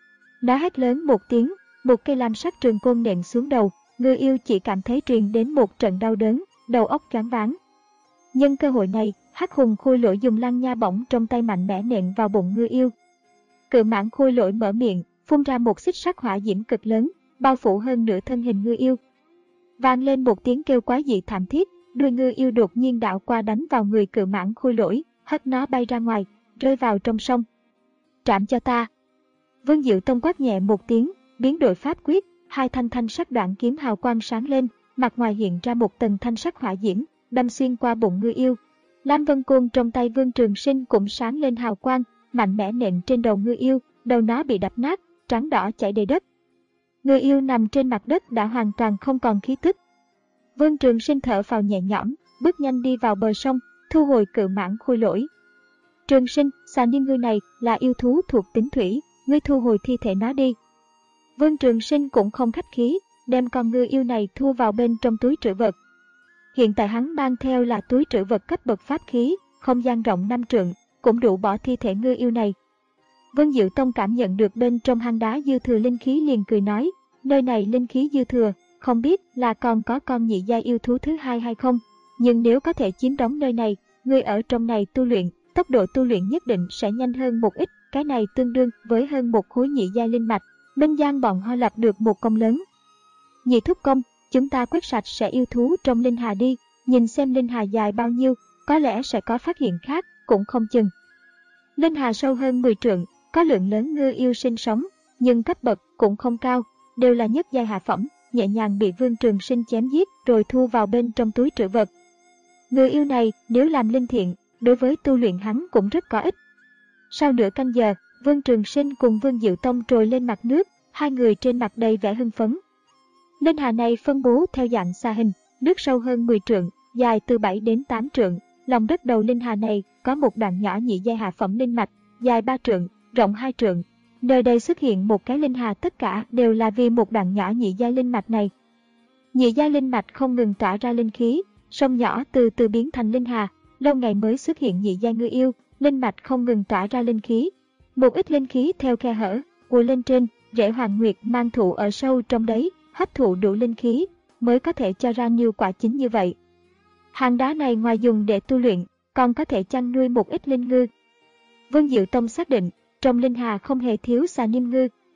Nó hét lớn một tiếng, một cây lam sắc trường côn nện xuống đầu, ngư yêu chỉ cảm thấy truyền đến một trận đau đớn, đầu óc choáng váng. Nhân cơ hội này, hắc hùng khôi lỗi dùng lăng nha bổng trong tay mạnh mẽ nện vào bụng ngư yêu. Cự mãng khôi lỗi mở miệng, phun ra một xích sắc hỏa diễm cực lớn, bao phủ hơn nửa thân hình ngư yêu. Vang lên một tiếng kêu quái dị thảm thiết, đuôi ngư yêu đột nhiên đảo qua đánh vào người cự mãng khôi lỗi, hất nó bay ra ngoài, rơi vào trong sông. Trảm cho ta! Vương Diệu Tông quát nhẹ một tiếng, biến đổi pháp quyết, hai thanh thanh sắc đoạn kiếm hào quang sáng lên, mặt ngoài hiện ra một tầng thanh sắc hỏa diễm, đâm xuyên qua bụng ngư yêu. Lam Vân Côn trong tay Vương Trường Sinh cũng sáng lên hào quang, mạnh mẽ nện trên đầu ngư yêu, đầu nó bị đập nát, trắng đỏ chảy đầy đất. Ngư yêu nằm trên mặt đất đã hoàn toàn không còn khí tức. Vương Trường Sinh thở phào nhẹ nhõm, bước nhanh đi vào bờ sông, thu hồi cự mãng khôi lỗi. Trường Sinh, xà niêm ngư này là yêu thú thuộc tính thủy, ngươi thu hồi thi thể nó đi. Vương Trường Sinh cũng không khách khí, đem con ngư yêu này thu vào bên trong túi trữ vật. Hiện tại hắn mang theo là túi trữ vật cấp bậc pháp khí, không gian rộng năm trượng, cũng đủ bỏ thi thể ngư yêu này. Vương Diệu Tông cảm nhận được bên trong hang đá dư thừa linh khí liền cười nói, nơi này linh khí dư thừa, không biết là còn có con nhị giai yêu thú thứ hai hay không, nhưng nếu có thể chiếm đóng nơi này, người ở trong này tu luyện, tốc độ tu luyện nhất định sẽ nhanh hơn một ít, cái này tương đương với hơn một khối nhị giai linh mạch. Minh Giang bọn họ lập được một công lớn. Nhị thúc công, chúng ta quét sạch sẽ yêu thú trong linh hà đi, nhìn xem linh hà dài bao nhiêu, có lẽ sẽ có phát hiện khác, cũng không chừng. Linh hà sâu hơn mười trượng, có lượng lớn ngư yêu sinh sống, nhưng cấp bậc cũng không cao, đều là nhất giai hạ phẩm, nhẹ nhàng bị Vương Trường Sinh chém giết rồi thu vào bên trong túi trữ vật. Ngư yêu này nếu làm linh thiện, đối với tu luyện hắn cũng rất có ích. Sau nửa canh giờ, Vương Trường Sinh cùng Vương Diệu Tông trồi lên mặt nước, hai người trên mặt đầy vẻ hưng phấn. Linh hà này phân bố theo dạng xa hình, nước sâu hơn mười trượng, dài từ bảy đến tám trượng. Lòng đất đầu linh hà này có một đoạn nhỏ nhị giai hạ phẩm linh mạch, dài ba trượng, rộng hai trượng. Nơi đây xuất hiện một cái linh hà, tất cả đều là vì một đoạn nhỏ nhị giai linh mạch này. Nhị giai linh mạch không ngừng tỏa ra linh khí, sông nhỏ từ từ biến thành linh hà, lâu ngày mới xuất hiện nhị giai ngư yêu, linh mạch không ngừng tỏa ra linh khí. Một ít linh khí theo khe hở, ùa lên trên, rễ hoàng nguyệt mang thụ ở sâu trong đấy, hấp thụ đủ linh khí, mới có thể cho ra nhiều quả chính như vậy. Hang đá này ngoài dùng để tu luyện, còn có thể chăn nuôi một ít linh ngư. Vương Diệu Tông xác định, trong linh hà không hề thiếu xà niêm ngư,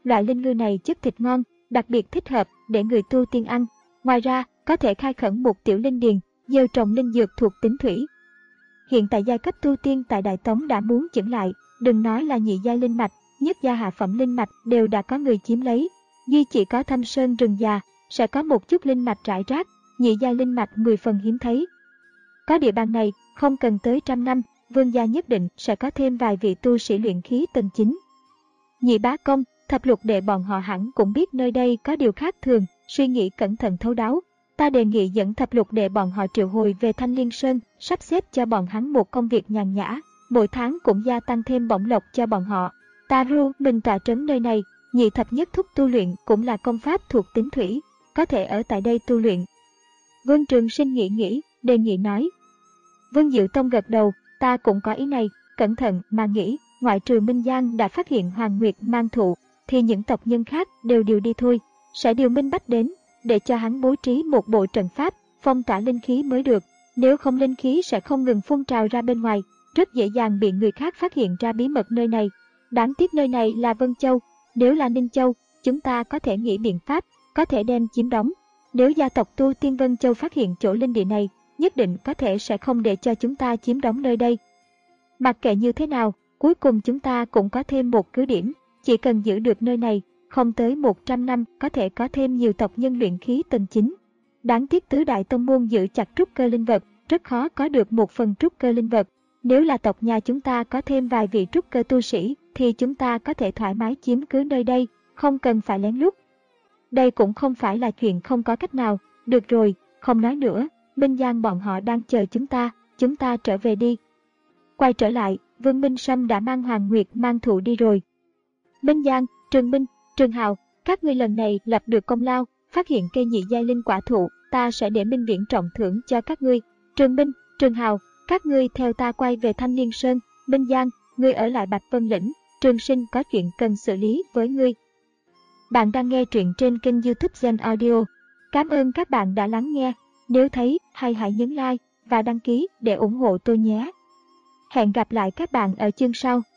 Loại linh ngư này chất thịt ngon, đặc biệt thích hợp để người tu tiên ăn. Ngoài ra, có thể khai khẩn một tiểu linh điền, gieo trồng linh dược thuộc tính thủy. Hiện tại giai cấp tu tiên tại Đại Tống đã muốn chững lại, đừng nói là nhị giai linh mạch, nhất gia hạ phẩm linh mạch đều đã có người chiếm lấy. Duy chỉ có Thâm Sơn rừng già sẽ có một chút linh mạch rải rác, nhị giai linh mạch mười phần hiếm thấy. Có địa bàn này, không cần tới trăm năm, vương gia nhất định sẽ có thêm vài vị tu sĩ luyện khí tầng chín. Nhị bá công, thập lục đệ bọn họ hẳn cũng biết nơi đây có điều khác thường, suy nghĩ cẩn thận thấu đáo. Ta đề nghị dẫn thập lục đệ bọn họ triệu hồi về Thanh Liên Sơn, sắp xếp cho bọn hắn một công việc nhàn nhã, mỗi tháng cũng gia tăng thêm bổng lộc cho bọn họ. Ta ru mình tọa trấn nơi này, nhị thập nhất thúc tu luyện cũng là công pháp thuộc tính thủy, có thể ở tại đây tu luyện. Vương Trường Sinh nghĩ nghĩ, đề nghị nói. Vương Diệu Tông gật đầu, ta cũng có ý này, cẩn thận mà nghĩ, ngoại trừ Minh Giang đã phát hiện Hoàng Nguyệt mang thụ, thì những tộc nhân khác đều điều đi thôi, sẽ điều Minh Bách đến, để cho hắn bố trí một bộ trận pháp, phong tỏa linh khí mới được, nếu không linh khí sẽ không ngừng phun trào ra bên ngoài, rất dễ dàng bị người khác phát hiện ra bí mật nơi này. Đáng tiếc nơi này là Vân Châu, nếu là Ninh Châu, chúng ta có thể nghĩ biện pháp, có thể đem chiếm đóng. Nếu gia tộc tu tiên Vân Châu phát hiện chỗ linh địa này, nhất định có thể sẽ không để cho chúng ta chiếm đóng nơi đây. Mặc kệ như thế nào, cuối cùng chúng ta cũng có thêm một cứ điểm, chỉ cần giữ được nơi này, không tới một trăm năm có thể có thêm nhiều tộc nhân luyện khí tầng chín. Đáng tiếc tứ đại tông môn giữ chặt trúc cơ linh vật, rất khó có được một phần trúc cơ linh vật. Nếu là tộc nhà chúng ta có thêm vài vị trúc cơ tu sĩ, thì chúng ta có thể thoải mái chiếm cứ nơi đây, không cần phải lén lút. Đây cũng không phải là chuyện không có cách nào. Được rồi, không nói nữa, Minh Giang bọn họ đang chờ chúng ta, chúng ta trở về đi. Quay trở lại, Vương Minh Sâm đã mang Hoàng Nguyệt mang thụ đi rồi. Minh Giang, Trường Minh, Trường Hào, các ngươi lần này lập được công lao, phát hiện cây nhị giai linh quả thụ, ta sẽ để Minh Viễn trọng thưởng cho các ngươi. Trường Minh, Trường Hào, các ngươi theo ta quay về Thanh Liên Sơn. Minh Giang, ngươi ở lại Bạch Vân Lĩnh, Trường Sinh có chuyện cần xử lý với ngươi. Bạn đang nghe truyện trên kênh YouTube Gen Audio. Cảm ơn các bạn đã lắng nghe. Nếu thấy hay hãy nhấn like và đăng ký để ủng hộ tôi nhé. Hẹn gặp lại các bạn ở chương sau.